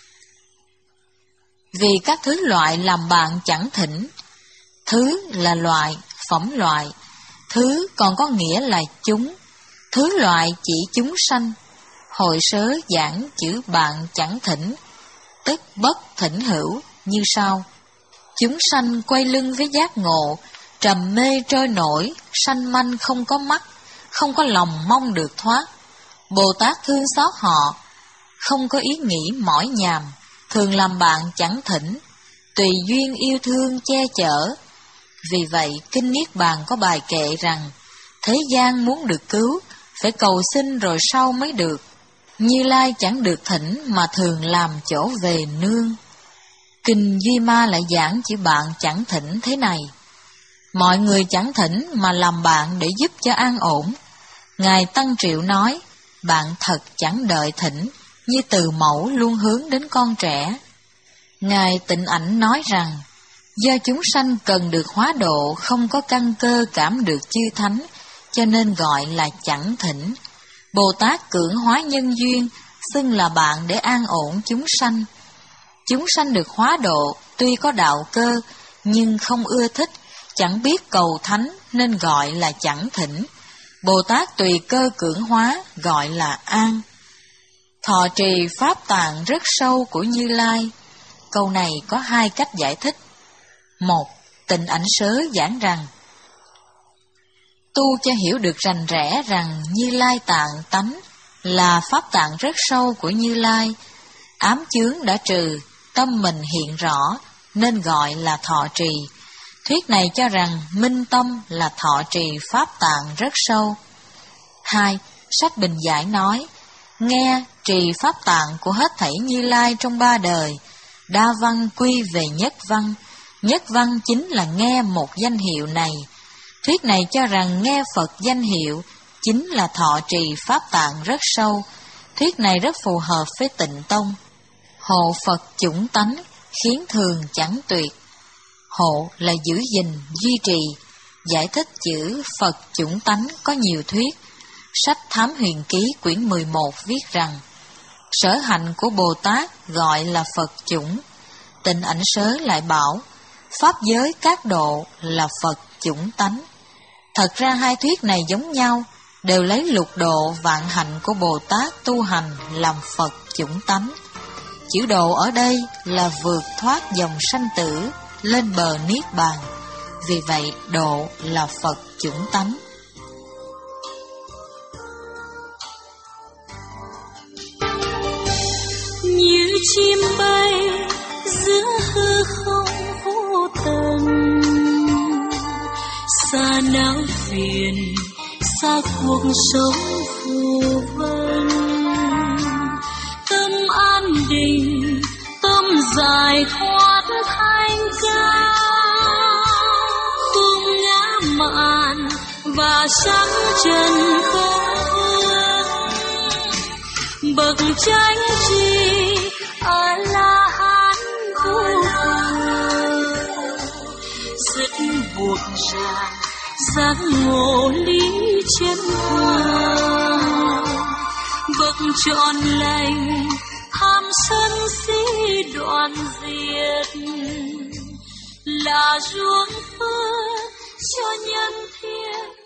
Vì các thứ loại làm bạn chẳng thỉnh. Thứ là loại, phẩm loại. Thứ còn có nghĩa là chúng. Thứ loại chỉ chúng sanh. Hội Sớ giảng chữ bạn chẳng thỉnh, tức bất thỉnh hữu như sau. Chúng sanh quay lưng với giác ngộ, trầm mê trôi nổi, sanh manh không có mắt, không có lòng mong được thoát. Bồ Tát thương xót họ, không có ý nghĩ mỏi nhàm, thường làm bạn chẳng thỉnh, tùy duyên yêu thương che chở. Vì vậy, Kinh Niết Bàn có bài kệ rằng, thế gian muốn được cứu, phải cầu xin rồi sau mới được. Như Lai chẳng được thỉnh mà thường làm chỗ về nương. Kinh Duy Ma lại giảng chữ bạn chẳng thỉnh thế này. Mọi người chẳng thỉnh mà làm bạn để giúp cho an ổn. Ngài Tăng Triệu nói, bạn thật chẳng đợi thỉnh, như từ mẫu luôn hướng đến con trẻ. Ngài Tịnh Ảnh nói rằng, do chúng sanh cần được hóa độ, không có căn cơ cảm được chư thánh, cho nên gọi là chẳng thỉnh. Bồ Tát cưỡng hóa nhân duyên, xưng là bạn để an ổn chúng sanh. Chúng sanh được hóa độ, tuy có đạo cơ, nhưng không ưa thích, chẳng biết cầu thánh, nên gọi là chẳng thỉnh. Bồ Tát tùy cơ cưỡng hóa, gọi là an. Thọ trì pháp tạng rất sâu của Như Lai. Câu này có hai cách giải thích. Một, Tịnh Ảnh Sớ giảng rằng, tu cho hiểu được rành rẽ rằng Như Lai tạng tánh là pháp tạng rất sâu của Như Lai, ám chướng đã trừ, tâm mình hiện rõ, nên gọi là thọ trì. Thuyết này cho rằng minh tâm là thọ trì pháp tạng rất sâu. Hai, sách Bình Giải nói, nghe trì pháp tạng của hết thảy Như Lai trong ba đời, đa văn quy về nhất văn, nhất văn chính là nghe một danh hiệu này. Thuyết này cho rằng nghe Phật danh hiệu chính là thọ trì pháp tạng rất sâu. Thuyết này rất phù hợp với Tịnh Tông. Hộ Phật chủng tánh, khiến thường chẳng tuyệt. Hộ là giữ gìn, duy trì. Giải thích chữ Phật chủng tánh có nhiều thuyết. Sách Thám Huyền Ký quyển mười một viết rằng, sở hạnh của Bồ Tát gọi là Phật chủng. Tịnh Ảnh Sớ lại bảo, pháp giới các độ là Phật chủng tánh. Thật ra hai thuyết này giống nhau, đều lấy lục độ vạn hạnh của Bồ Tát tu hành làm Phật chủng tánh. Chữ độ ở đây là vượt thoát dòng sanh tử, lên bờ Niết Bàn. Vì vậy độ là Phật chủng tánh. Như chim bay giữa hư não phiền xa cuộc sống phù vân. Tâm an định, tâm giải thoát thanh cao, tung ngã mạn và trắng trần không. Bậc chánh tri A La Hán vô cùng, dứt buộc ràng giác ngộ lý chân hòa. Bậc trọn lành tham sân si đoạn diệt, là ruộng phước cho nhân thiên.